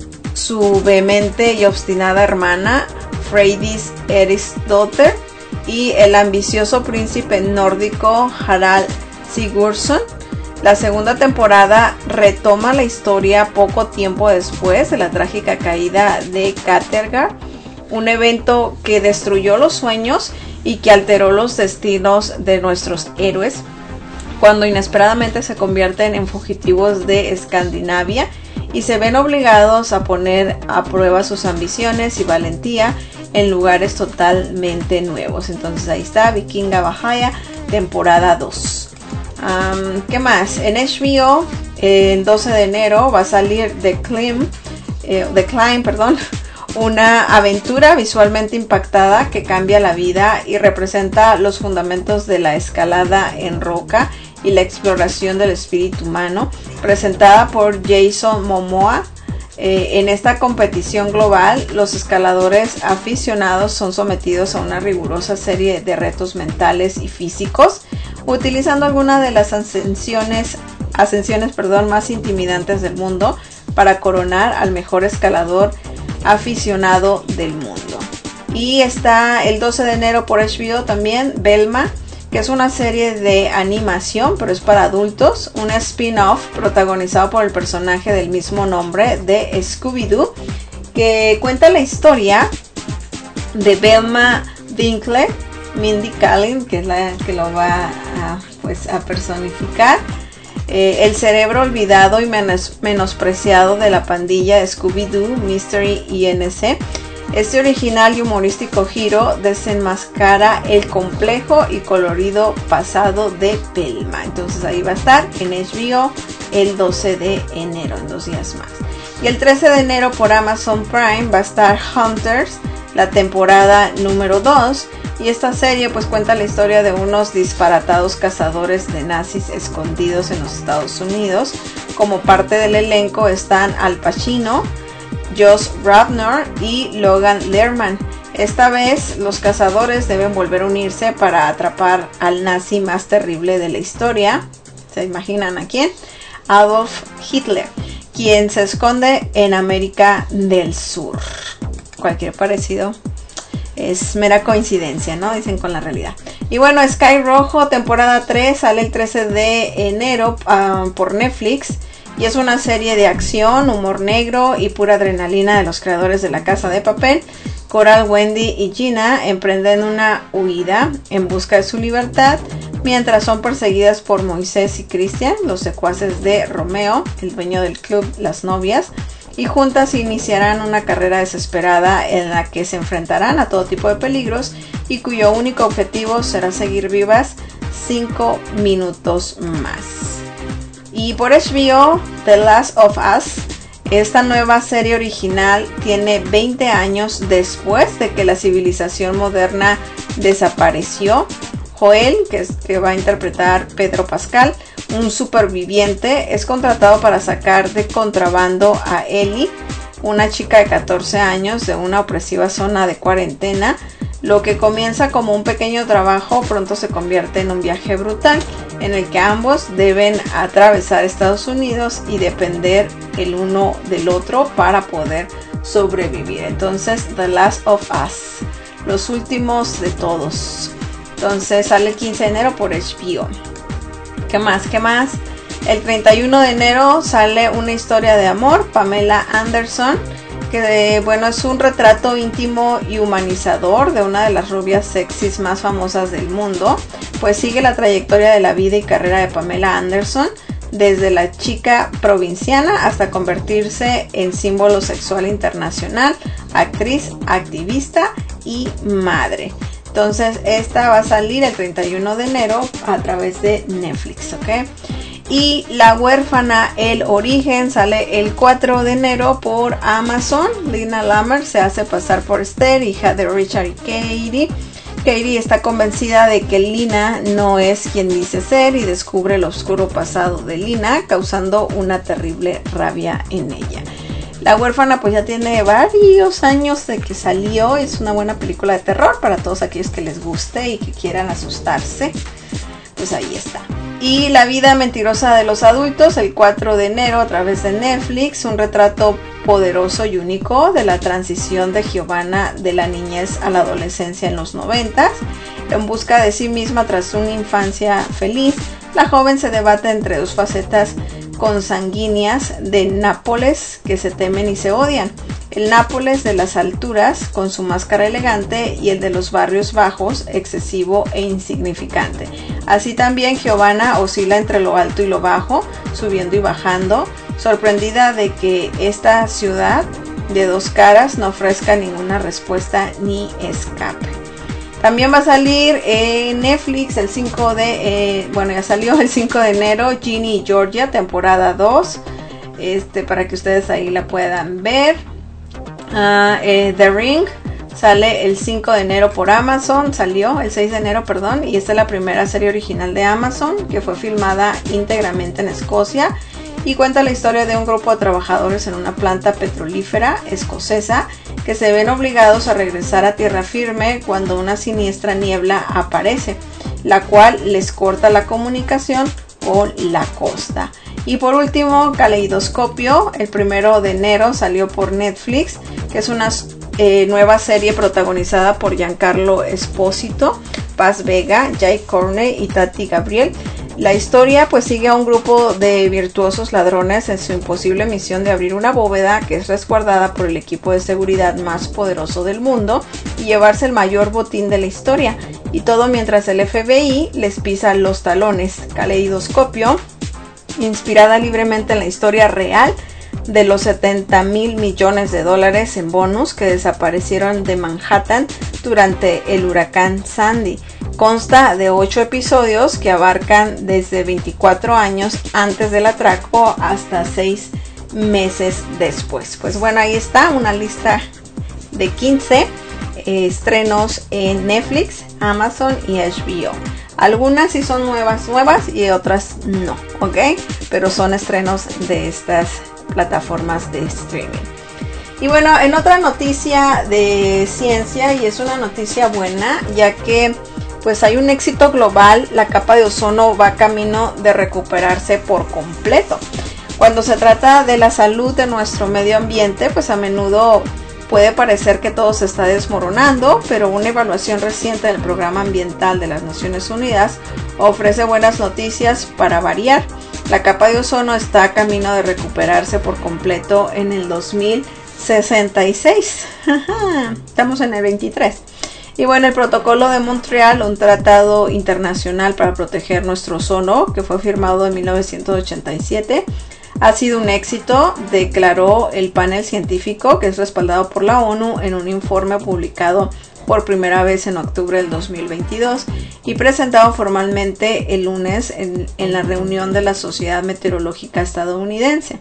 su vehemente y obstinada hermana Freydis Eriksdottir y el ambicioso príncipe nórdico Harald Sigurdsson. La segunda temporada retoma la historia poco tiempo después de la trágica caída de Kattegat, un evento que destruyó los sueños y que alteró los destinos de nuestros héroes, cuando inesperadamente se convierten en fugitivos de Escandinavia y se ven obligados a poner a prueba sus ambiciones y valentía en lugares totalmente nuevos. Entonces ahí está, Vikinga Valhalla, temporada dos. Um, ¿Qué más? En H B O, eh, el doce de enero va a salir The Climb, eh, The Climb, perdón, una aventura visualmente impactada que cambia la vida y representa los fundamentos de la escalada en roca y la exploración del espíritu humano, presentada por Jason Momoa. Eh, en esta competición global, los escaladores aficionados son sometidos a una rigurosa serie de retos mentales y físicos, utilizando algunas de las ascensiones, ascensiones perdón, más intimidantes del mundo para coronar al mejor escalador aficionado del mundo. Y está el doce de enero por H B O también Velma, que es una serie de animación, pero es para adultos, un spin-off protagonizado por el personaje del mismo nombre de Scooby-Doo, que cuenta la historia de Velma Dinklage, Mindy Kaling, que es la que lo va a, pues, a personificar, eh, el cerebro olvidado y menos, menospreciado de la pandilla Scooby-Doo Mystery Inc. Este original y humorístico giro desenmascara el complejo y colorido pasado de Velma. Entonces ahí va a estar en H B O el doce de enero, en dos días más. Y el trece de enero por Amazon Prime va a estar Hunters, la temporada número dos. Y esta serie pues cuenta la historia de unos disparatados cazadores de nazis escondidos en los Estados Unidos. Como parte del elenco están Al Pacino, Josh Radnor y Logan Lerman. Esta vez los cazadores deben volver a unirse para atrapar al nazi más terrible de la historia. ¿Se imaginan a quién? Adolf Hitler, quien se esconde en América del Sur. Cualquier parecido es mera coincidencia, ¿no? Dicen con la realidad. Y bueno, Sky Rojo, temporada tres, sale el trece de enero uh, por Netflix. Y es una serie de acción, humor negro y pura adrenalina de los creadores de La Casa de Papel. Coral, Wendy y Gina emprenden una huida en busca de su libertad, mientras son perseguidas por Moisés y Christian, los secuaces de Romeo, el dueño del club Las Novias, y juntas iniciarán una carrera desesperada en la que se enfrentarán a todo tipo de peligros y cuyo único objetivo será seguir vivas cinco minutos más. Y por H B O, The Last of Us, esta nueva serie original tiene veinte años después de que la civilización moderna desapareció. Joel, que, es, que va a interpretar Pedro Pascal, un superviviente, es contratado para sacar de contrabando a Ellie, una chica de catorce años de una opresiva zona de cuarentena. Lo que comienza como un pequeño trabajo pronto se convierte en un viaje brutal en el que ambos deben atravesar Estados Unidos y depender el uno del otro para poder sobrevivir. Entonces, The Last of Us, los últimos de todos. Entonces sale el quince de enero por H B O. ¿Qué más? ¿Qué más? El treinta y uno de enero sale Una historia de amor, Pamela Anderson, que bueno, es un retrato íntimo y humanizador de una de las rubias sexys más famosas del mundo. Pues sigue la trayectoria de la vida y carrera de Pamela Anderson, desde la chica provinciana hasta convertirse en símbolo sexual internacional, actriz, activista y madre. Entonces esta va a salir el treinta y uno de enero a través de Netflix, ¿ok? Y La huérfana, el origen, sale el cuatro de enero por Amazon. Lina Lammer se hace pasar por Esther, hija de Richard y Katie. Katie está convencida de que Lina no es quien dice ser y descubre el oscuro pasado de Lina, causando una terrible rabia en ella. La huérfana pues ya tiene varios años de que salió. Es una buena película de terror para todos aquellos que les guste y que quieran asustarse. Pues ahí está. Y La vida mentirosa de los adultos, el cuatro de enero a través de Netflix, un retrato poderoso y único de la transición de Giovanna de la niñez a la adolescencia en los noventas. En busca de sí misma tras una infancia feliz, la joven se debate entre dos facetas consanguíneas de Nápoles que se temen y se odian. El Nápoles de las alturas, con su máscara elegante, y el de los barrios bajos, excesivo e insignificante. Así también Giovanna oscila entre lo alto y lo bajo, subiendo y bajando, sorprendida de que esta ciudad de dos caras no ofrezca ninguna respuesta ni escape. También va a salir en Netflix el cinco de, eh, bueno ya salió el cinco de enero, Ginny y Georgia, temporada dos, este, para que ustedes ahí la puedan ver. Uh, eh, The Ring sale el cinco de enero por Amazon, salió el seis de enero, perdón, y esta es la primera serie original de Amazon que fue filmada íntegramente en Escocia y cuenta la historia de un grupo de trabajadores en una planta petrolífera escocesa que se ven obligados a regresar a tierra firme cuando una siniestra niebla aparece, la cual les corta la comunicación con la costa. Y por último, Caleidoscopio, el primero de enero salió por Netflix, que es una eh, nueva serie protagonizada por Giancarlo Esposito, Paz Vega, Jai Courtney y Tati Gabriel. La historia pues sigue a un grupo de virtuosos ladrones en su imposible misión de abrir una bóveda que es resguardada por el equipo de seguridad más poderoso del mundo y llevarse el mayor botín de la historia. Y todo mientras el F B I les pisa los talones. Caleidoscopio, inspirada libremente en la historia real de los setenta mil millones de dólares en bonos que desaparecieron de Manhattan durante el huracán Sandy. Consta de ocho episodios que abarcan desde veinticuatro años antes del atraco hasta seis meses después. Pues bueno, ahí está una lista de quince eh, estrenos en Netflix, Amazon y H B O. Algunas sí son nuevas, nuevas y otras no, ¿ok? Pero son estrenos de estas plataformas de streaming. Y bueno, en otra noticia de ciencia, y es una noticia buena, ya que pues hay un éxito global, la capa de ozono va camino de recuperarse por completo. Cuando se trata de la salud de nuestro medio ambiente, pues a menudo puede parecer que todo se está desmoronando, pero una evaluación reciente del Programa Ambiental de las Naciones Unidas ofrece buenas noticias para variar. La capa de ozono está a camino de recuperarse por completo en el dos mil sesenta y seis. Estamos en el veintitrés. Y bueno, el Protocolo de Montreal, un tratado internacional para proteger nuestro ozono, que fue firmado en mil novecientos ochenta y siete, ha sido un éxito, declaró el panel científico, que es respaldado por la ONU en un informe publicado por primera vez en octubre del dos mil veintidós y presentado formalmente el lunes en, en la reunión de la Sociedad Meteorológica Estadounidense.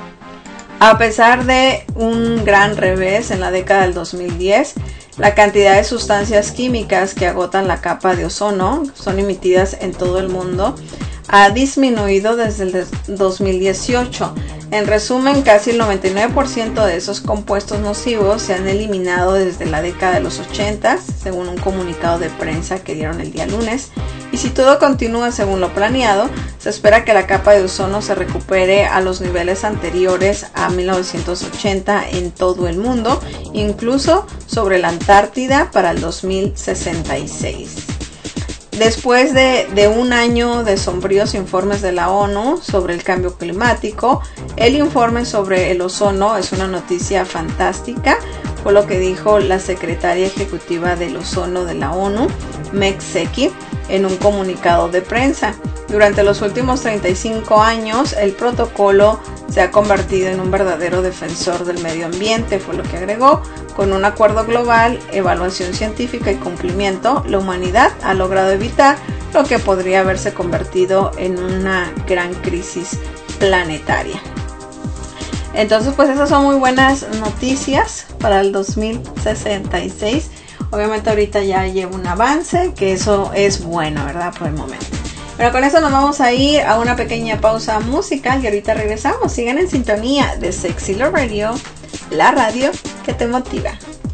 A pesar de un gran revés en la década del dos mil diez, la cantidad de sustancias químicas que agotan la capa de ozono, son emitidas en todo el mundo, ha disminuido desde el dos mil dieciocho. En resumen, casi el noventa y nueve por ciento de esos compuestos nocivos se han eliminado desde la década de los ochenta, según un comunicado de prensa que dieron el día lunes. Y si todo continúa según lo planeado, se espera que la capa de ozono se recupere a los niveles anteriores a mil novecientos ochenta en todo el mundo, incluso sobre la Antártida para el dos mil sesenta y seis. Después de, de un año de sombríos informes de la ONU sobre el cambio climático, el informe sobre el ozono es una noticia fantástica, fue lo que dijo la secretaria ejecutiva del ozono de la ONU, Meg Secchi, en un comunicado de prensa. Durante los últimos treinta y cinco años, el protocolo se ha convertido en un verdadero defensor del medio ambiente, fue lo que agregó. Con un acuerdo global, evaluación científica y cumplimiento, la humanidad ha logrado evitar lo que podría haberse convertido en una gran crisis planetaria. Entonces, pues esas son muy buenas noticias para el dos mil sesenta y seis. Obviamente ahorita ya lleva un avance, que eso es bueno, ¿verdad? Por el momento. Pero con eso nos vamos a ir a una pequeña pausa musical y ahorita regresamos. Sigan en sintonía de Sexy Love Radio, la radio que te motiva.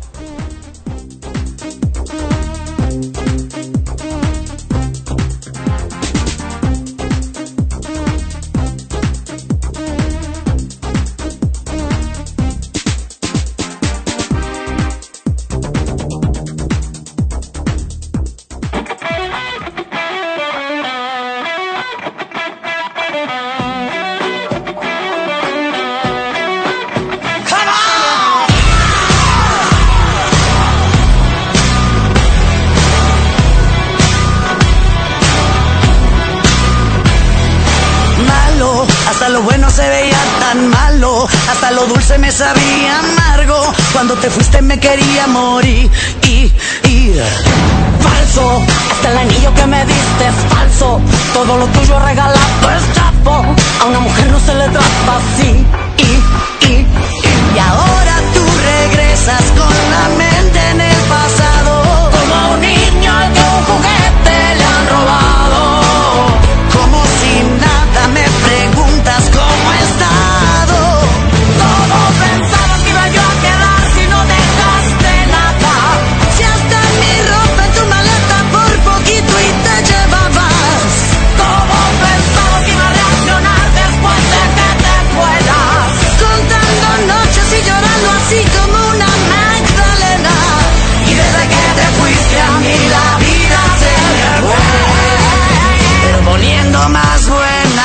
Hasta lo dulce me sabía amargo. Cuando te fuiste me quería morir. Y, y, falso, hasta el anillo que me diste es falso. Todo lo tuyo regalado es chapo. A una mujer no se le trata así. Y, y, y, y ahora tú regresas con la mente en el pasado, como un niño al que un juguete le han robado. Como si nada me preguntas cómo he estado. Todos pensaban que iba yo a quedar si no dejaste nada. Si hasta mi ropa en tu maleta por poquito y te llevabas. Todos pensaban que iba a reaccionar después de que te fueras, contando noches y llorando así como una Magdalena. Y desde que te fuiste a mí la vida se me fue, pero poniendo más buena.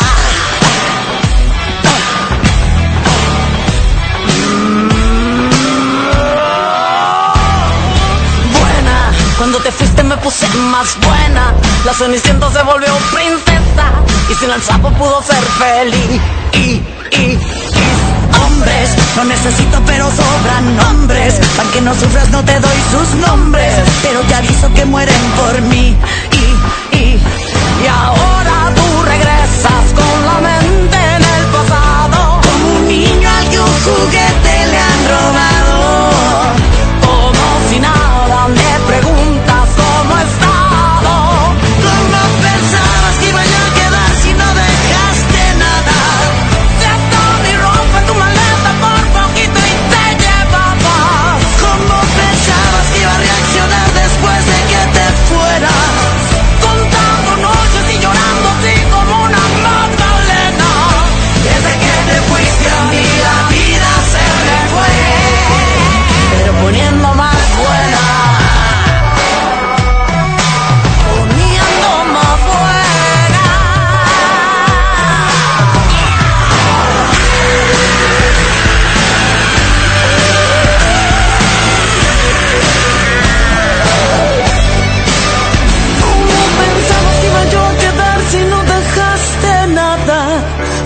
Cuando te fuiste me puse más buena. La Cenicienta se volvió princesa y sin el sapo pudo ser feliz. Y, y, y hombres no necesito pero sobran nombres. Para que no sufras no te doy sus nombres, pero te aviso que mueren por mí. Y, y, y ahora tú regresas con la mente en el pasado, como un niño al que un juguete le han robado. Como si nada me preguntas cómo he estado. ¿Cómo pensabas que iba yo a quedar si no dejaste nada? Si hasta mi ropa en tu maleta por poquito y te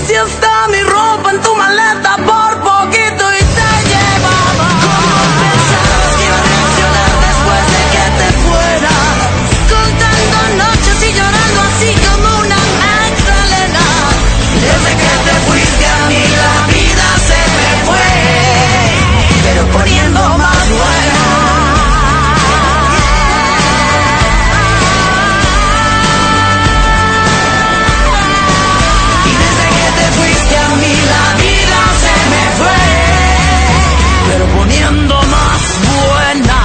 si está mi ropa en tu maleta por poquito y te llevaba. ¿Cómo pensabas que iba a reaccionar después de que te fueras? Contando noches y llorando así como una Magdalena. Desde que te fuiste a mí la vida se me fue, pero poniendo más buena. Y desde que te fuiste a mí la vida se me fue, pero poniendo más buena,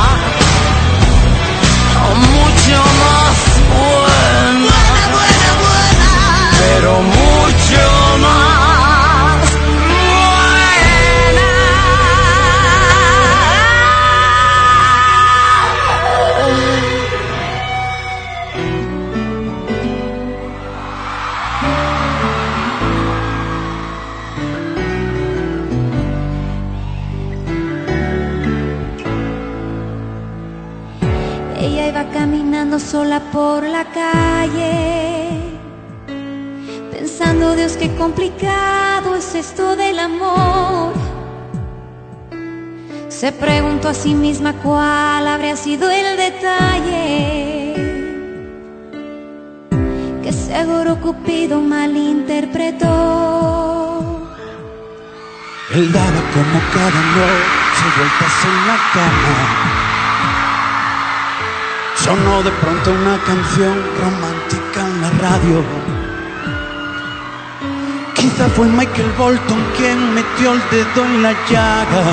oh, mucho más buena, buena, buena, buena, pero mucho más buena. Ella iba caminando sola por la calle, pensando, Dios, qué complicado es esto del amor. Se preguntó a sí misma cuál habría sido el detalle que seguro Cupido malinterpretó. Él daba como cada noche vueltas en la cama. Sonó de pronto una canción romántica en la radio. Quizá fue Michael Bolton quien metió el dedo en la llaga.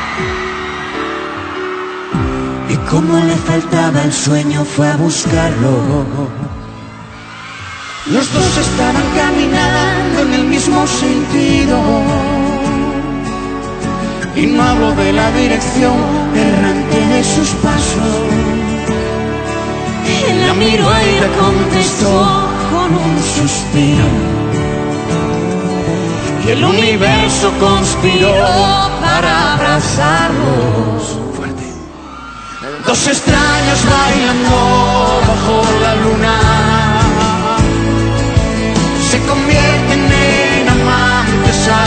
Y como le faltaba el sueño fue a buscarlo. Los dos estaban caminando en el mismo sentido. Y no hablo de la dirección errante de sus pasos. Él la miró y le contestó con un suspiro. Y el universo conspiró para abrazarlos. Fuerte. Dos extraños bailando bajo la luna se convierten en amantes al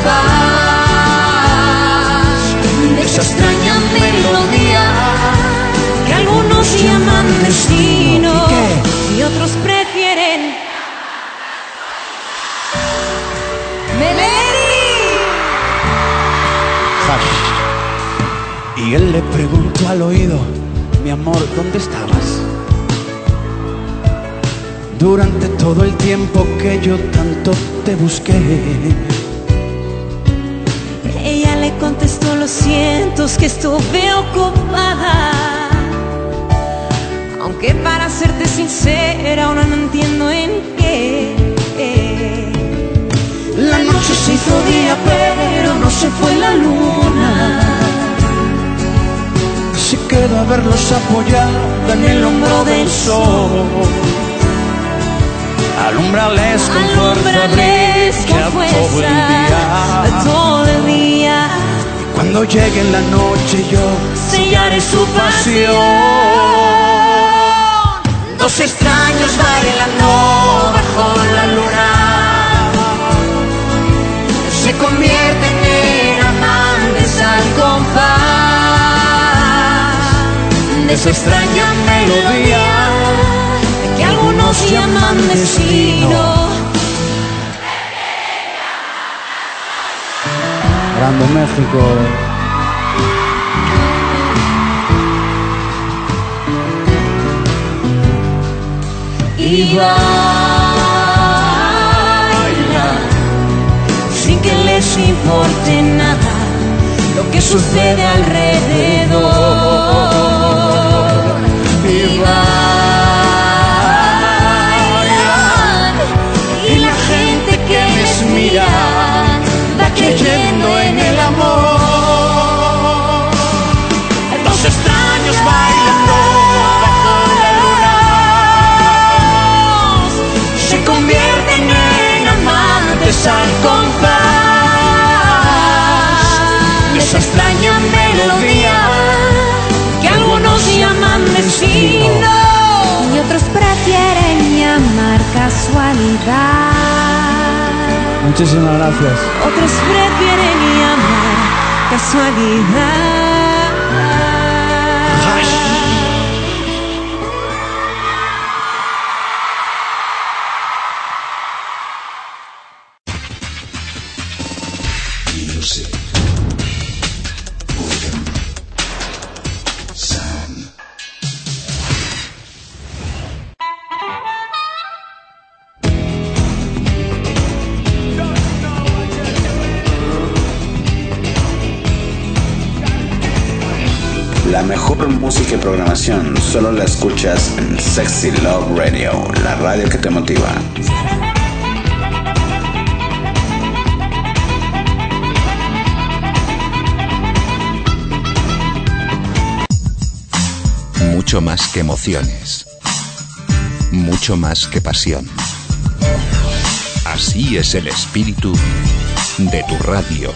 compás de esa extraña melodía que algunos llaman destino y otros prefieren melody. Y él le preguntó al oído: mi amor, ¿dónde estabas? Durante todo el tiempo que yo tanto te busqué. Ella le contestó: lo siento, es que estuve ocupada. Aunque para serte sincera ahora no entiendo en qué. La noche se hizo día pero no se fue la luna. Se quedó a verlos apoyada en el hombro del sol. Alumbrales con fuerza, brilla todo el día, todo el día. Cuando llegue la noche yo sellaré su pasión. Dos extraños bailando bajo la luna se convierten en amantes al compás de esa extraña melodía que algunos llaman destino. Grande México. Y baila sin que les importe nada lo que sucede alrededor. Y bailan y la gente que les mira va creyendo en el amor. Dos extraños bailando bajo la luna se convierten en amantes al compás de esa extraña melodía Muchísimas gracias. Otros prefieren llamar casualidad. La mejor música y programación solo la escuchas en Sexy Love Radio, la radio que te motiva. Mucho más que emociones. Mucho más que pasión. Así es el espíritu de tu radio.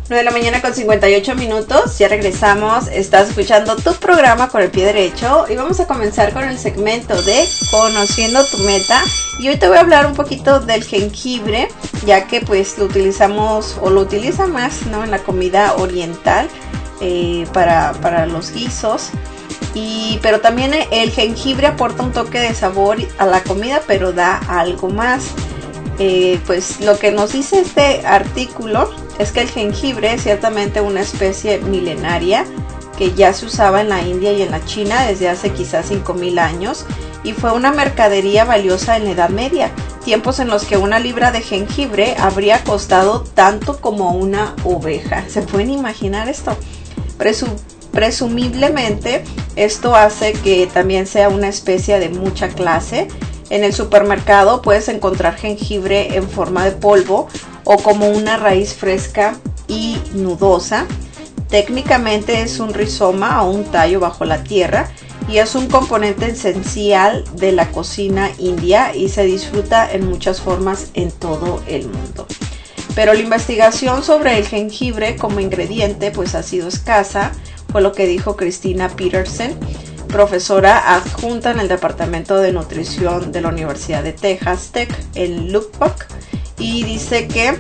nueve de la mañana con cincuenta y ocho minutos, ya regresamos, estás escuchando tu programa Con el Pie Derecho y vamos a comenzar con el segmento de Conociendo tu Meta. Y hoy te voy a hablar un poquito del jengibre, ya que pues lo utilizamos o lo utiliza más, ¿no?, en la comida oriental, eh, para, para los guisos. Y, pero también el jengibre aporta un toque de sabor a la comida, pero da algo más. Eh, pues lo que nos dice este artículo es que el jengibre es ciertamente una especie milenaria que ya se usaba en la India y en la China desde hace quizás cinco mil años y fue una mercadería valiosa en la Edad Media, tiempos en los que una libra de jengibre habría costado tanto como una oveja. ¿Se pueden imaginar esto? Presu- presumiblemente esto hace que también sea una especie de mucha clase. En el supermercado puedes encontrar jengibre en forma de polvo o como una raíz fresca y nudosa. Técnicamente es un rizoma o un tallo bajo la tierra y es un componente esencial de la cocina india y se disfruta en muchas formas en todo el mundo. Pero la investigación sobre el jengibre como ingrediente pues ha sido escasa, fue lo que dijo Christina Peterson, profesora adjunta en el Departamento de Nutrición de la Universidad de Texas Tech en Lubbock, y dice que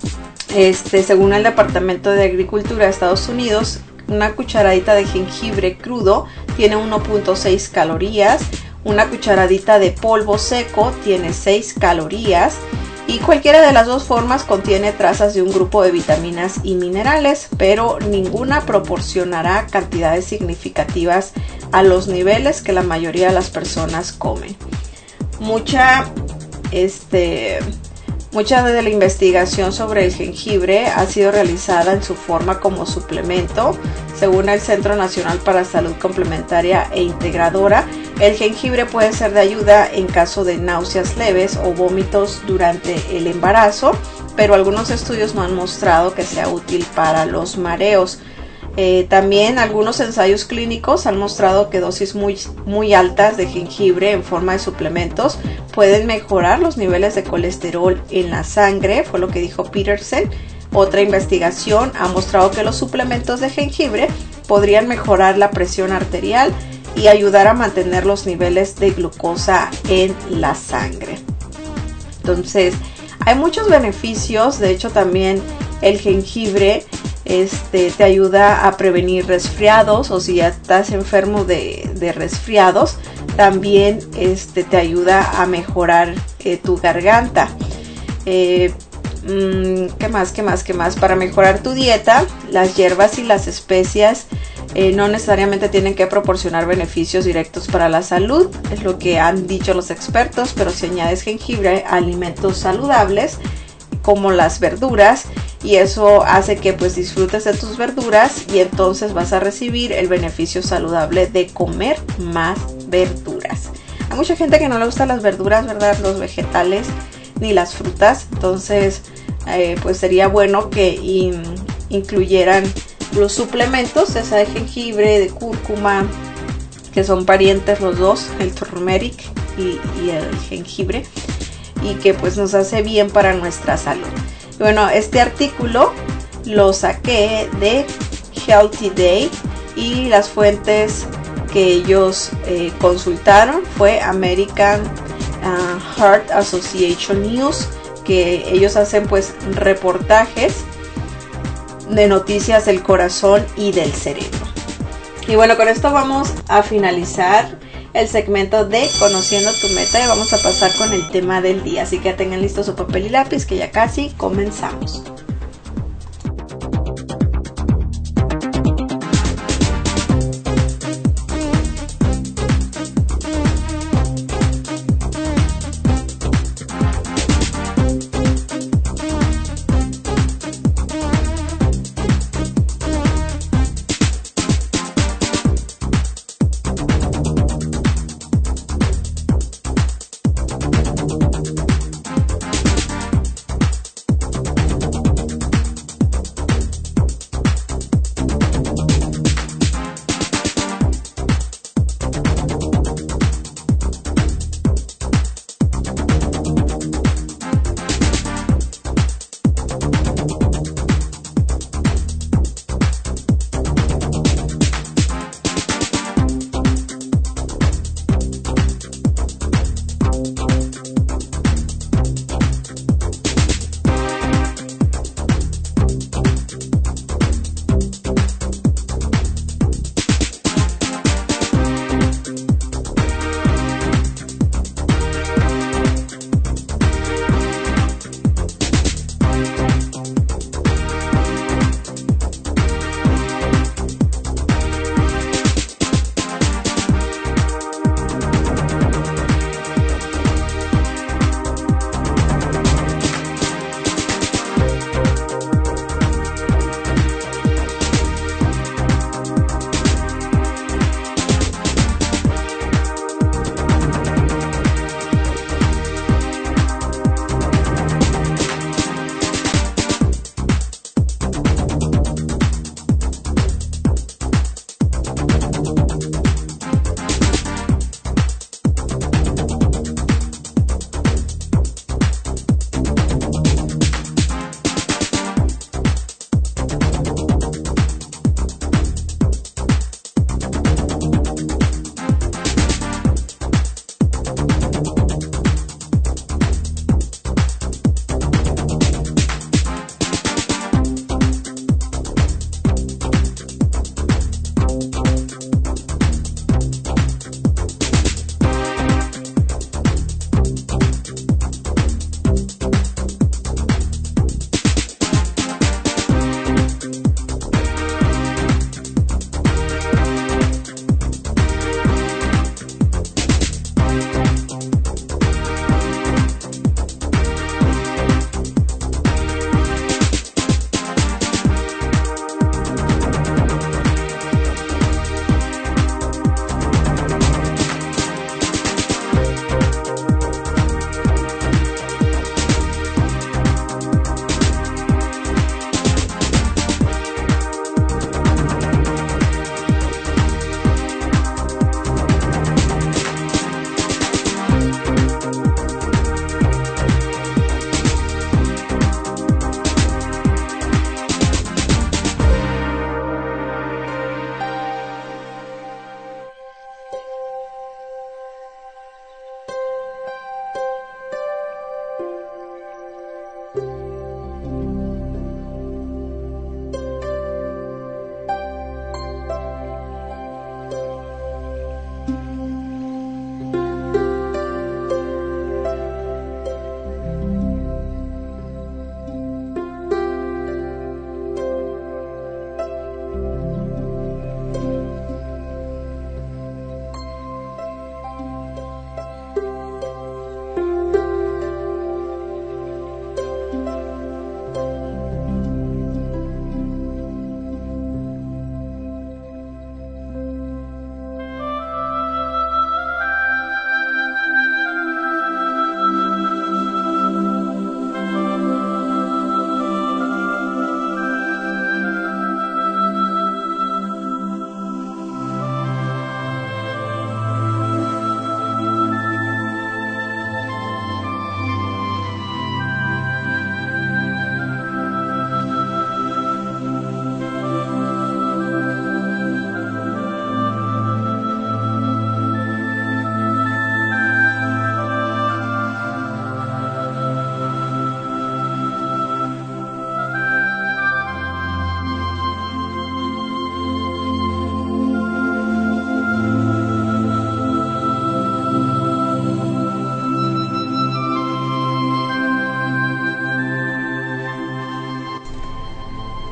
este, según el Departamento de Agricultura de Estados Unidos, una cucharadita de jengibre crudo tiene uno punto seis calorías, una cucharadita de polvo seco tiene seis calorías, y cualquiera de las dos formas contiene trazas de un grupo de vitaminas y minerales, pero ninguna proporcionará cantidades significativas a los niveles que la mayoría de las personas comen. Mucha, este, mucha de la investigación sobre el jengibre ha sido realizada en su forma como suplemento. Según el Centro Nacional para Salud Complementaria e Integradora, el jengibre puede ser de ayuda en caso de náuseas leves o vómitos durante el embarazo, pero algunos estudios no han mostrado que sea útil para los mareos. Eh, también algunos ensayos clínicos han mostrado que dosis muy, muy altas de jengibre en forma de suplementos pueden mejorar los niveles de colesterol en la sangre, fue lo que dijo Peterson. Otra investigación ha mostrado que los suplementos de jengibre podrían mejorar la presión arterial y ayudar a mantener los niveles de glucosa en la sangre. Entonces, hay muchos beneficios. De hecho, también el jengibre este, te ayuda a prevenir resfriados, o si ya estás enfermo de, de resfriados, también este, te ayuda a mejorar eh, tu garganta. Eh, ¿Qué más? ¿Qué más? ¿Qué más? Para mejorar tu dieta, las hierbas y las especias eh, no necesariamente tienen que proporcionar beneficios directos para la salud, es lo que han dicho los expertos, pero si añades jengibre a alimentos saludables como las verduras, y eso hace que pues disfrutes de tus verduras y entonces vas a recibir el beneficio saludable de comer más verduras. Hay mucha gente que no le gustan las verduras, ¿verdad? Los vegetales ni las frutas, entonces eh, pues sería bueno que in, incluyeran los suplementos, ya sea de jengibre, de cúrcuma, que son parientes los dos, el turmeric y, y el jengibre, y que pues nos hace bien para nuestra salud. Y bueno, este artículo lo saqué de Healthy Day y las fuentes que ellos eh, consultaron fue American Uh, Heart Association News, que ellos hacen pues reportajes de noticias del corazón y del cerebro. Y bueno, con esto vamos a finalizar el segmento de Conociendo tu Meta y vamos a pasar con el tema del día, así que tengan listo su papel y lápiz que ya casi comenzamos.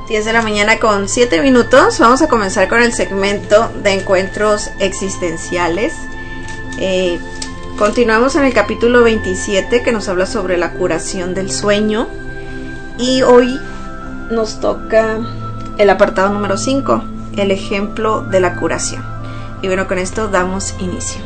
diez de la mañana con siete minutos. Vamos a comenzar con el segmento de encuentros existenciales. Eh, continuamos en el capítulo veintisiete, que nos habla sobre la curación del sueño. Y hoy nos toca el apartado número cinco, el ejemplo de la curación. Y bueno, con esto damos inicio.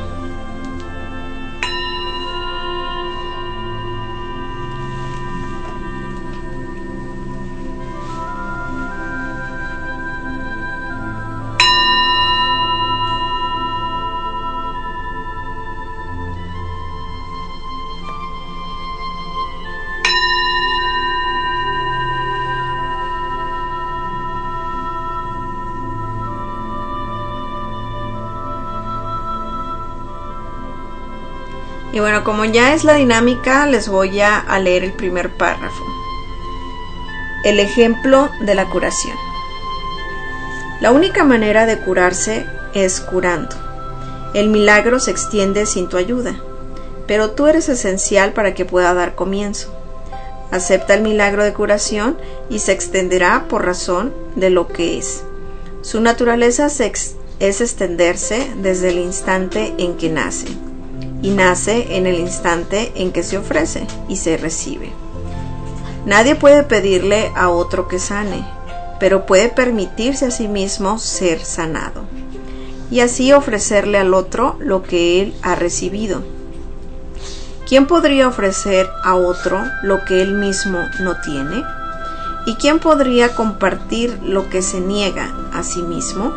Y bueno, como ya es la dinámica, les voy a, a leer el primer párrafo. El ejemplo de la curación. La única manera de curarse es curando. El milagro se extiende sin tu ayuda, pero tú eres esencial para que pueda dar comienzo. Acepta el milagro de curación y se extenderá por razón de lo que es. Su naturaleza se ex- es extenderse desde el instante en que nace. Y nace en el instante en que se ofrece y se recibe. Nadie puede pedirle a otro que sane, pero puede permitirse a sí mismo ser sanado, y así ofrecerle al otro lo que él ha recibido. ¿Quién podría ofrecer a otro lo que él mismo no tiene? ¿Y quién podría compartir lo que se niega a sí mismo?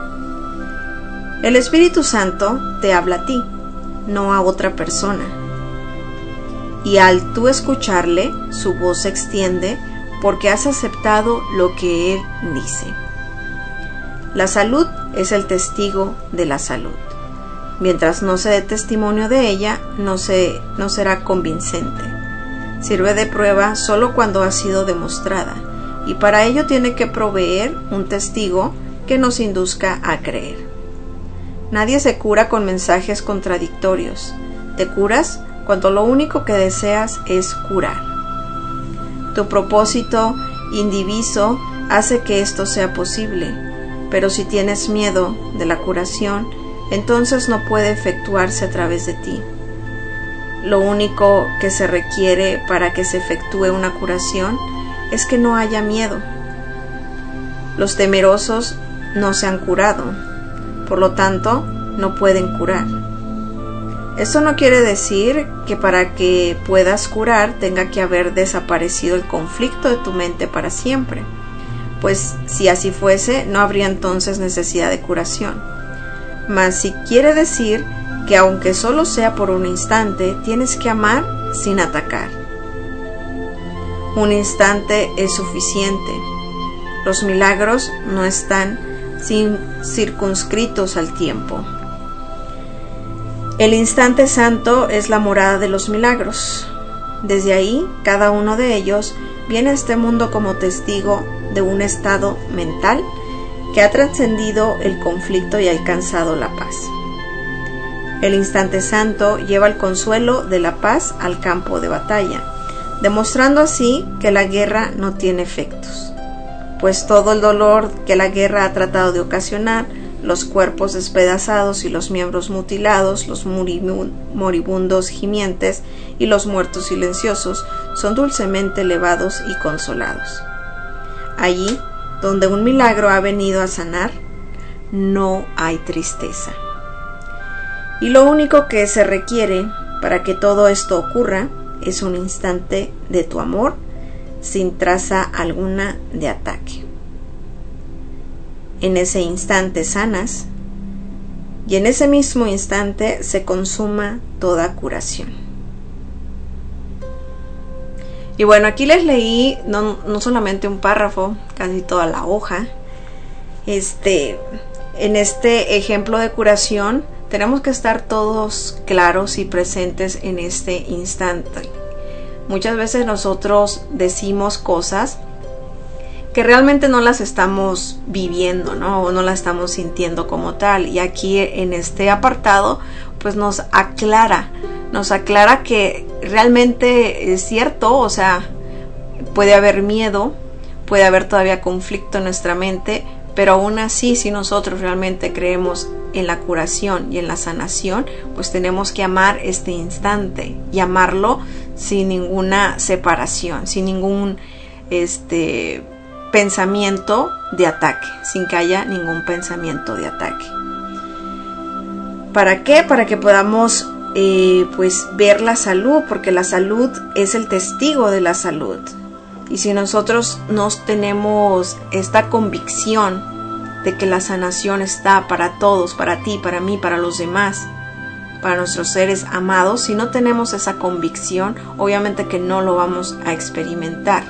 El Espíritu Santo te habla a ti, no a otra persona, y al tú escucharle, su voz se extiende porque has aceptado lo que él dice. La salud es el testigo de la salud. Mientras no se dé testimonio de ella, no, se, no será convincente. Sirve de prueba solo cuando ha sido demostrada, y para ello tiene que proveer un testigo que nos induzca a creer. Nadie se cura con mensajes contradictorios. Te curas cuando lo único que deseas es curar. Tu propósito indiviso hace que esto sea posible, pero si tienes miedo de la curación, entonces no puede efectuarse a través de ti. Lo único que se requiere para que se efectúe una curación es que no haya miedo. Los temerosos no se han curado. Por lo tanto, no pueden curar. Esto no quiere decir que para que puedas curar tenga que haber desaparecido el conflicto de tu mente para siempre, pues si así fuese, no habría entonces necesidad de curación. Mas sí quiere decir que aunque solo sea por un instante, tienes que amar sin atacar. Un instante es suficiente. Los milagros no están sin circunscritos al tiempo. El instante santo es la morada de los milagros. Desde ahí, cada uno de ellos viene a este mundo como testigo de un estado mental que ha trascendido el conflicto y ha alcanzado la paz. El instante santo lleva el consuelo de la paz al campo de batalla, demostrando así que la guerra no tiene efectos, pues todo el dolor que la guerra ha tratado de ocasionar, los cuerpos despedazados y los miembros mutilados, los moribundos gimientes y los muertos silenciosos, son dulcemente elevados y consolados. Allí, donde un milagro ha venido a sanar, no hay tristeza. Y lo único que se requiere para que todo esto ocurra es un instante de tu amor, sin traza alguna de ataque. En ese instante sanas, y en ese mismo instante se consuma toda curación. Y bueno, aquí les leí no, no solamente un párrafo, casi toda la hoja. Este, en este ejemplo de curación tenemos que estar todos claros y presentes en este instante. Muchas veces nosotros decimos cosas que realmente no las estamos viviendo, ¿no? O no las estamos sintiendo como tal. Y aquí en este apartado, pues nos aclara, nos aclara que realmente es cierto, o sea, puede haber miedo, puede haber todavía conflicto en nuestra mente, pero aún así, si nosotros realmente creemos en la curación y en la sanación, pues tenemos que amar este instante y amarlo sin ninguna separación, sin ningún este pensamiento de ataque, sin que haya ningún pensamiento de ataque. ¿Para qué? Para que podamos eh, pues ver la salud, porque la salud es el testigo de la salud. Y si nosotros no tenemos esta convicción de que la sanación está para todos, para ti, para mí, para los demás, para nuestros seres amados, si no tenemos esa convicción, obviamente que no lo vamos a experimentar.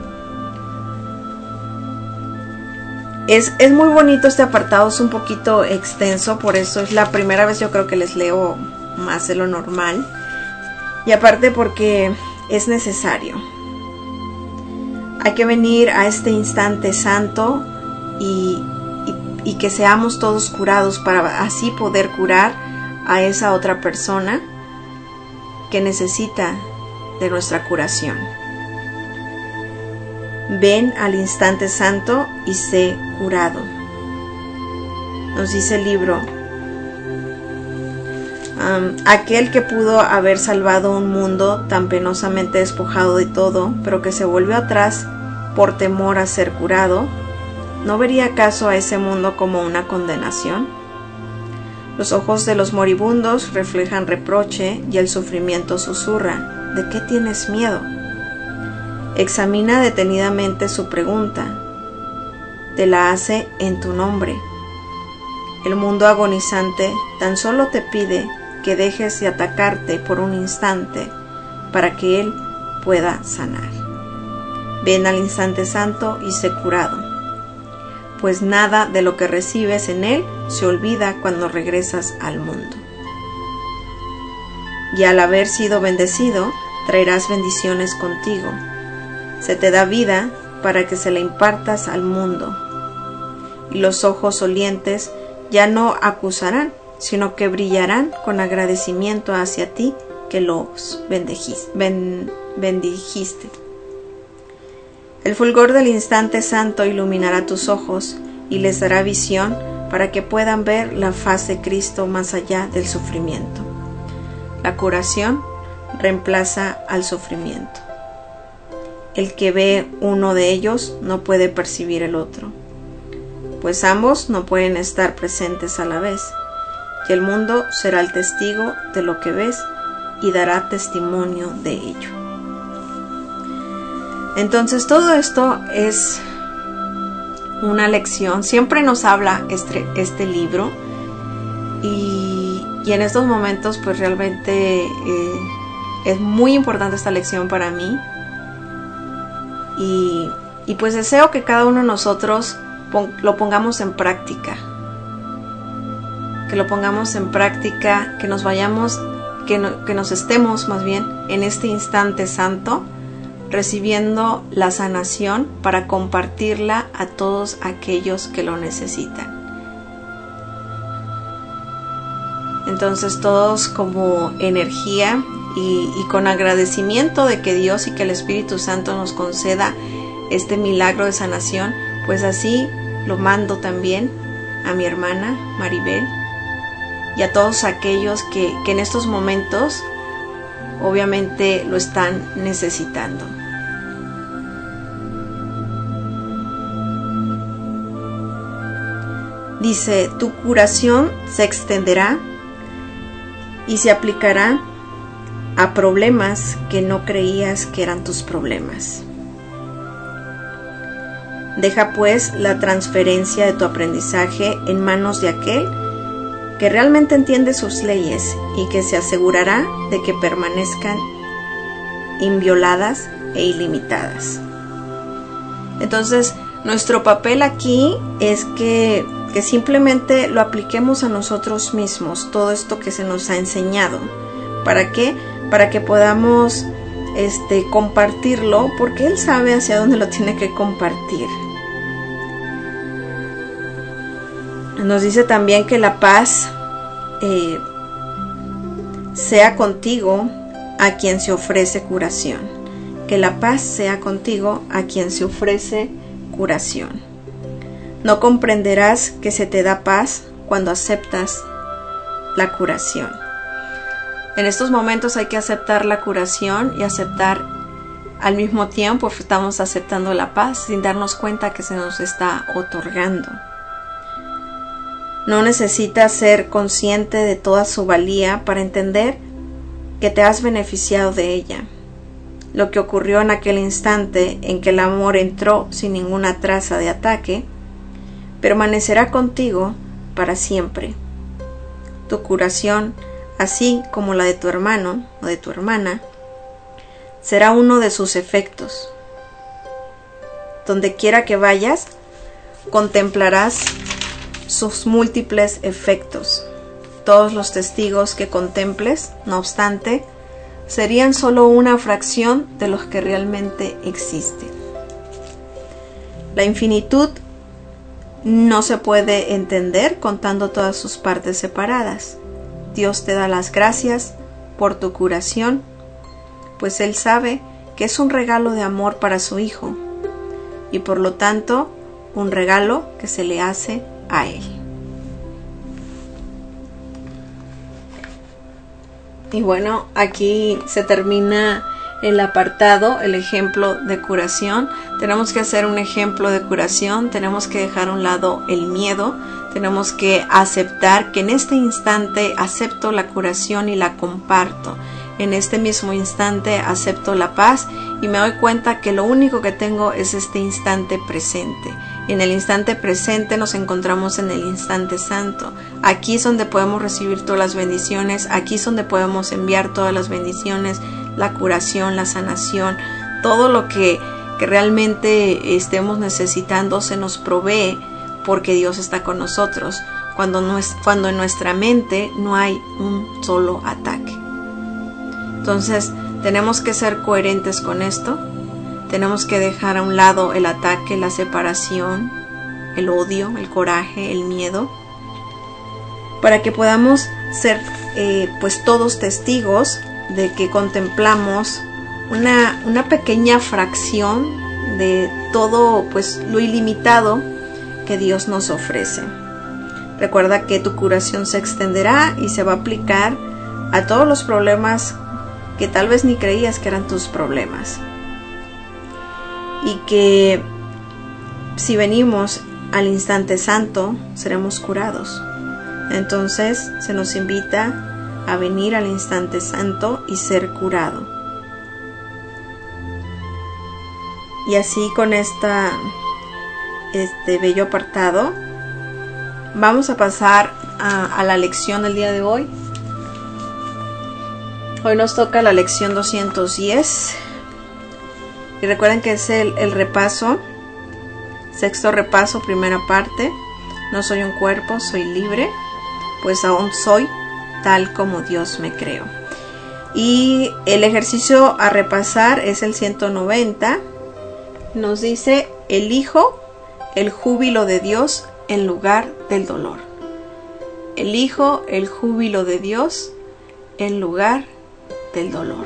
Es, es muy bonito este apartado, es un poquito extenso, por eso es la primera vez yo creo que les leo más de lo normal. Y aparte porque es necesario. Hay que venir a este instante santo y, y, y que seamos todos curados para así poder curar a esa otra persona que necesita de nuestra curación. Ven al instante santo y sé curado. Nos dice el libro, um, aquel que pudo haber salvado un mundo tan penosamente despojado de todo, pero que se volvió atrás por temor a ser curado, ¿no vería acaso a ese mundo como una condenación? Los ojos de los moribundos reflejan reproche y el sufrimiento susurra, ¿de qué tienes miedo? Examina detenidamente su pregunta. Te la hace en tu nombre. El mundo agonizante tan solo te pide que dejes de atacarte por un instante para que él pueda sanar. Ven al instante santo y sé curado, pues nada de lo que recibes en él se olvida cuando regresas al mundo. Y al haber sido bendecido, traerás bendiciones contigo. Se te da vida para que se la impartas al mundo. Y los ojos olientes ya no acusarán, sino que brillarán con agradecimiento hacia ti que los bendijiste. Ben, bendijiste. El fulgor del instante santo iluminará tus ojos y les dará visión para que puedan ver la faz de Cristo más allá del sufrimiento. La curación reemplaza al sufrimiento. El que ve uno de ellos no puede percibir el otro, pues ambos no pueden estar presentes a la vez, y el mundo será el testigo de lo que ves y dará testimonio de ello. Entonces todo esto es una lección, siempre nos habla este, este libro y, y en estos momentos pues realmente eh, es muy importante esta lección para mí. Y, y pues deseo que cada uno de nosotros pon, lo pongamos en práctica. Que lo pongamos en práctica, que nos vayamos, que, no, que nos estemos más bien en este instante santo, recibiendo la sanación para compartirla a todos aquellos que lo necesitan. Entonces todos como energía Y, y con agradecimiento de que Dios y que el Espíritu Santo nos conceda este milagro de sanación, pues así lo mando también a mi hermana Maribel y a todos aquellos que, que en estos momentos obviamente lo están necesitando. Dice, tu curación se extenderá y se aplicará a problemas que no creías que eran tus problemas. Deja pues la transferencia de tu aprendizaje en manos de aquel que realmente entiende sus leyes y que se asegurará de que permanezcan invioladas e ilimitadas. Entonces, nuestro papel aquí es que, que simplemente lo apliquemos a nosotros mismos, todo esto que se nos ha enseñado. ¿Para qué? Para que podamos este, compartirlo, porque Él sabe hacia dónde lo tiene que compartir. Nos dice también que la paz eh, sea contigo a quien se ofrece curación. Que la paz sea contigo a quien se ofrece curación. No comprenderás que se te da paz cuando aceptas la curación. En estos momentos hay que aceptar la curación y aceptar al mismo tiempo, estamos aceptando la paz sin darnos cuenta que se nos está otorgando. No necesitas ser consciente de toda su valía para entender que te has beneficiado de ella. Lo que ocurrió en aquel instante en que el amor entró sin ninguna traza de ataque, permanecerá contigo para siempre. Tu curación, así como la de tu hermano o de tu hermana, será uno de sus efectos. Donde quiera que vayas, contemplarás sus múltiples efectos. Todos los testigos que contemples, no obstante, serían solo una fracción de los que realmente existen. La infinitud no se puede entender contando todas sus partes separadas. Dios te da las gracias por tu curación, pues Él sabe que es un regalo de amor para su Hijo, y por lo tanto, un regalo que se le hace a Él. Y bueno, aquí se termina el apartado, el ejemplo de curación. Tenemos que hacer un ejemplo de curación, tenemos que dejar a un lado el miedo, tenemos que aceptar que en este instante acepto la curación y la comparto. En este mismo instante acepto la paz y me doy cuenta que lo único que tengo es este instante presente. Y en el instante presente nos encontramos en el instante santo. Aquí es donde podemos recibir todas las bendiciones, aquí es donde podemos enviar todas las bendiciones, la curación, la sanación, todo lo que, que realmente estemos necesitando se nos provee porque Dios está con nosotros. Cuando, no es, cuando en nuestra mente no hay un solo ataque. Entonces, tenemos que ser coherentes con esto. Tenemos que dejar a un lado el ataque, la separación, el odio, el coraje, el miedo, para que podamos ser eh, pues todos testigos de que contemplamos una, una pequeña fracción de todo pues lo ilimitado que Dios nos ofrece. Recuerda que tu curación se extenderá y se va a aplicar a todos los problemas que tal vez ni creías que eran tus problemas. Y que si venimos al instante santo, seremos curados. Entonces se nos invita a venir al instante santo y ser curado. Y así con esta, este bello apartado, vamos a pasar a, a la lección del día de hoy. Hoy nos toca la lección doscientos diez. Y recuerden que es el, el repaso, sexto repaso, primera parte. No soy un cuerpo, soy libre, pues aún soy tal como Dios me creó. Y el ejercicio a repasar es el ciento noventa. Nos dice: elijo el júbilo de Dios en lugar del dolor. Elijo el júbilo de Dios en lugar del dolor.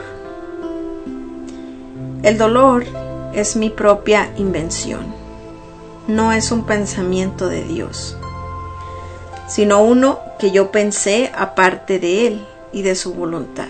El dolor es mi propia invención. No es un pensamiento de Dios, sino uno que yo pensé aparte de Él y de su voluntad.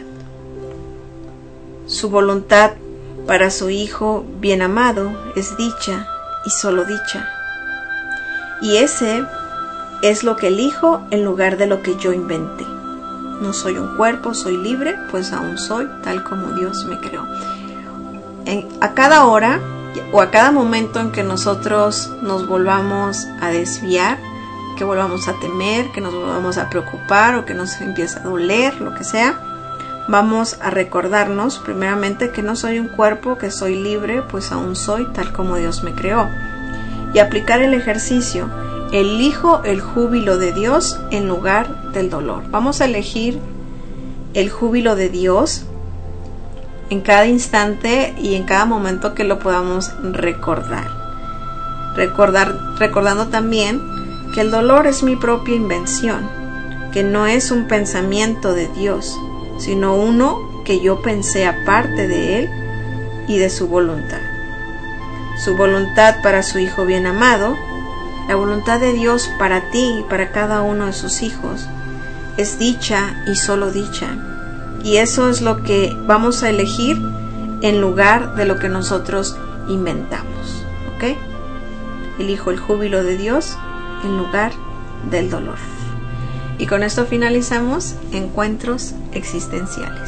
Su voluntad para su Hijo bien amado es dicha y solo dicha. Y ese es lo que elijo en lugar de lo que yo inventé. No soy un cuerpo, soy libre, pues aún soy tal como Dios me creó. En, a cada hora o a cada momento en que nosotros nos volvamos a desviar, que volvamos a temer, que nos volvamos a preocupar o que nos empiece a doler, lo que sea, vamos a recordarnos primeramente que no soy un cuerpo, que soy libre, pues aún soy tal como Dios me creó. Y aplicar el ejercicio: elijo el júbilo de Dios en lugar del dolor. Vamos a elegir el júbilo de Dios en cada instante y en cada momento que lo podamos recordar. Recordar, recordando también que el dolor es mi propia invención, que no es un pensamiento de Dios, sino uno que yo pensé aparte de Él y de su voluntad. su voluntad para su Hijo bien amado, la voluntad de Dios para ti y para cada uno de sus hijos, es dicha y solo dicha. Y eso es lo que vamos a elegir en lugar de lo que nosotros inventamos. ¿Ok? Elijo el júbilo de Dios en lugar del dolor. Y con esto finalizamos Encuentros Existenciales.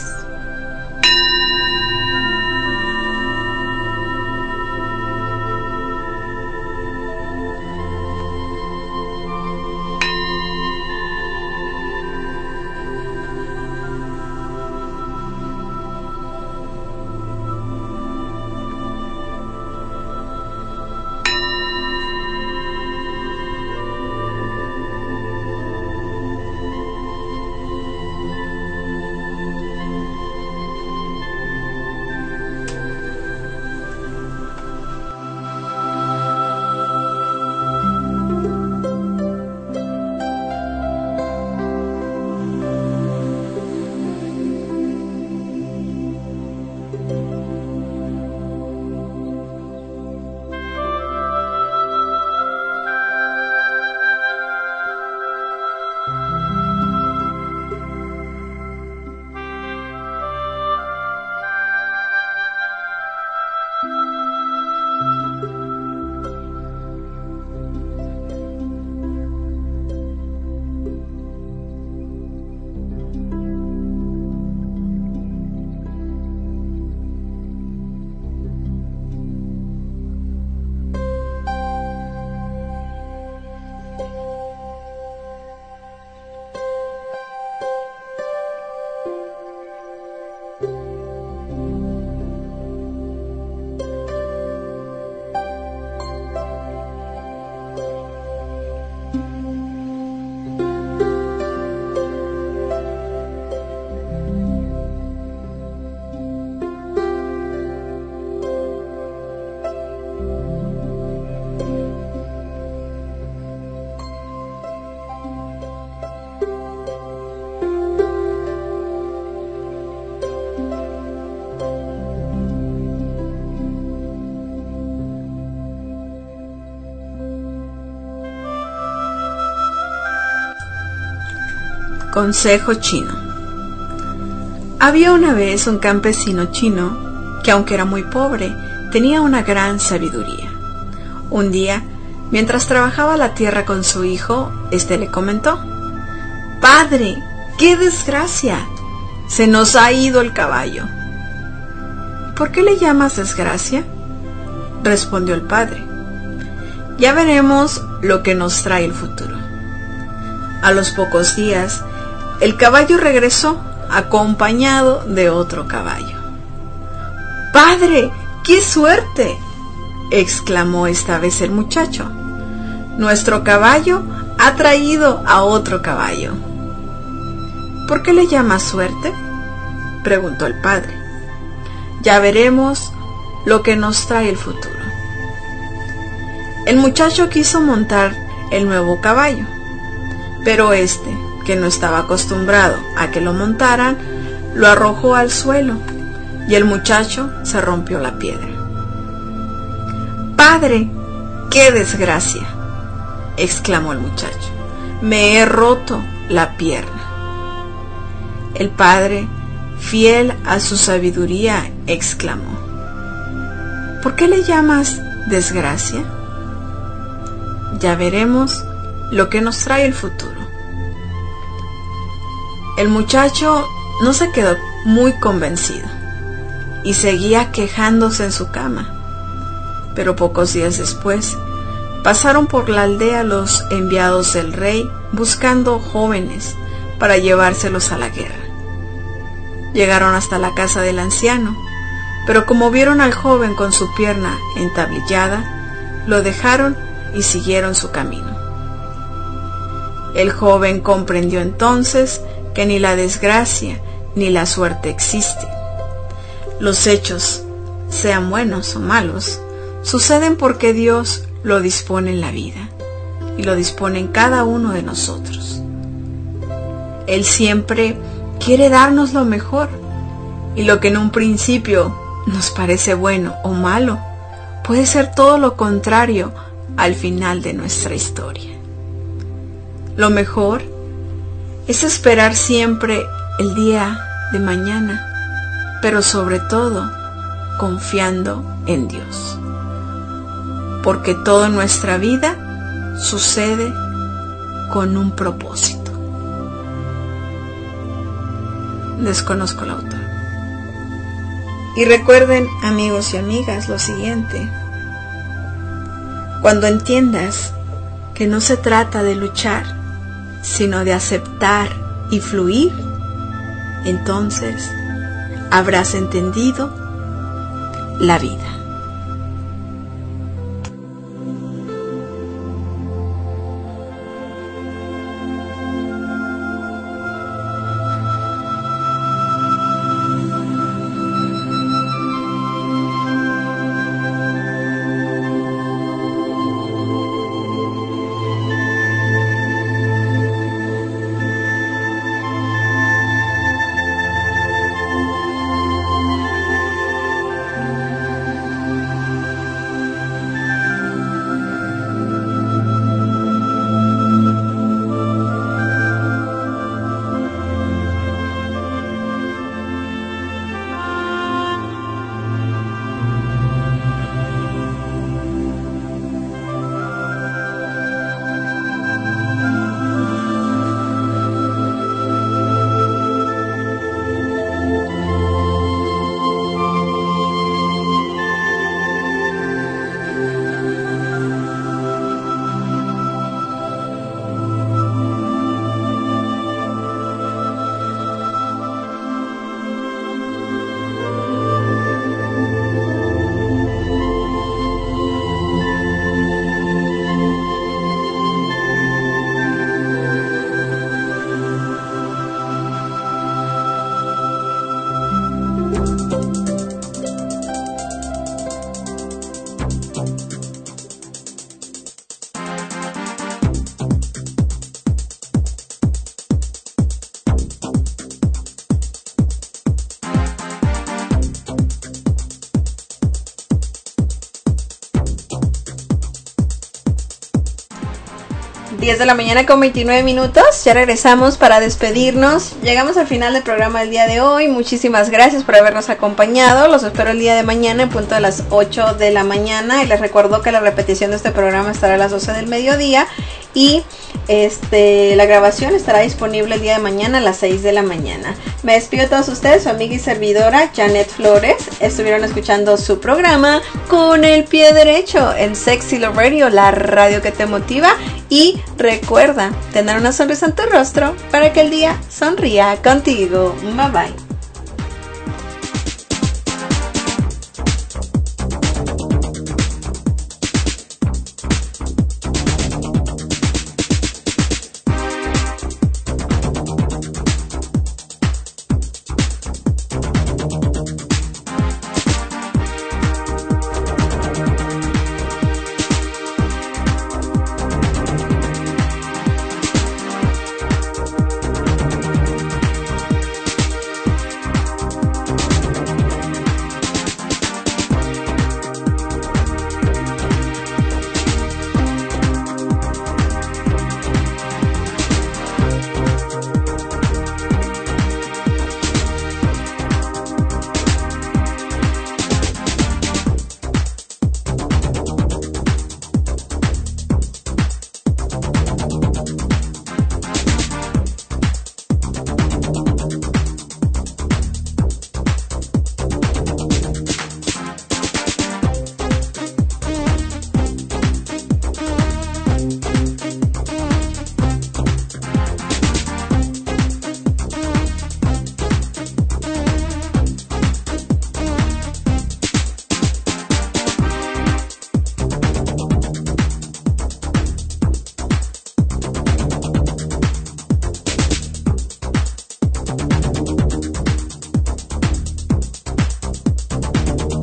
Consejo chino. Había una vez un campesino chino que, aunque era muy pobre, tenía una gran sabiduría. Un día, mientras trabajaba la tierra con su hijo, éste le comentó: «Padre, qué desgracia, se nos ha ido el caballo». «¿Por qué le llamas desgracia?», respondió el padre. «Ya veremos lo que nos trae el futuro». A los pocos días, el caballo regresó acompañado de otro caballo. «¡Padre, qué suerte!», exclamó esta vez el muchacho. «Nuestro caballo ha traído a otro caballo». «¿Por qué le llamas suerte?», preguntó el padre. «Ya veremos lo que nos trae el futuro». El muchacho quiso montar el nuevo caballo, pero este, que no estaba acostumbrado a que lo montaran, lo arrojó al suelo y el muchacho se rompió la piedra. «¡Padre, qué desgracia!», exclamó el muchacho. «Me he roto la pierna». El padre, fiel a su sabiduría, exclamó: «¿Por qué le llamas desgracia? Ya veremos lo que nos trae el futuro». El muchacho no se quedó muy convencido y seguía quejándose en su cama. Pero pocos días después pasaron por la aldea los enviados del rey buscando jóvenes para llevárselos a la guerra. Llegaron hasta la casa del anciano, pero como vieron al joven con su pierna entablillada, lo dejaron y siguieron su camino. El joven comprendió entonces que ni la desgracia ni la suerte existen. Los hechos, sean buenos o malos, suceden porque Dios lo dispone en la vida y lo dispone en cada uno de nosotros. Él siempre quiere darnos lo mejor, y lo que en un principio nos parece bueno o malo, puede ser todo lo contrario al final de nuestra historia. Lo mejor es esperar siempre el día de mañana, pero sobre todo confiando en Dios. Porque todo en nuestra vida sucede con un propósito. Desconozco el autor. Y recuerden, amigos y amigas, lo siguiente. Cuando entiendas que no se trata de luchar, sino de aceptar y fluir, entonces habrás entendido la vida. diez de la mañana con veintinueve minutos, ya regresamos para despedirnos. Llegamos al final del programa del día de hoy. Muchísimas gracias por habernos acompañado. Los espero el día de mañana en punto de las ocho de la mañana. Y les recuerdo que la repetición de este programa estará a las doce del mediodía. Y este la grabación estará disponible el día de mañana a las seis de la mañana. Me despido de todos ustedes, su amiga y servidora Janet Flores. Estuvieron escuchando su programa Con el Pie Derecho en Sexy Love Radio, la radio que te motiva. Y recuerda tener una sonrisa en tu rostro para que el día sonría contigo. Bye bye.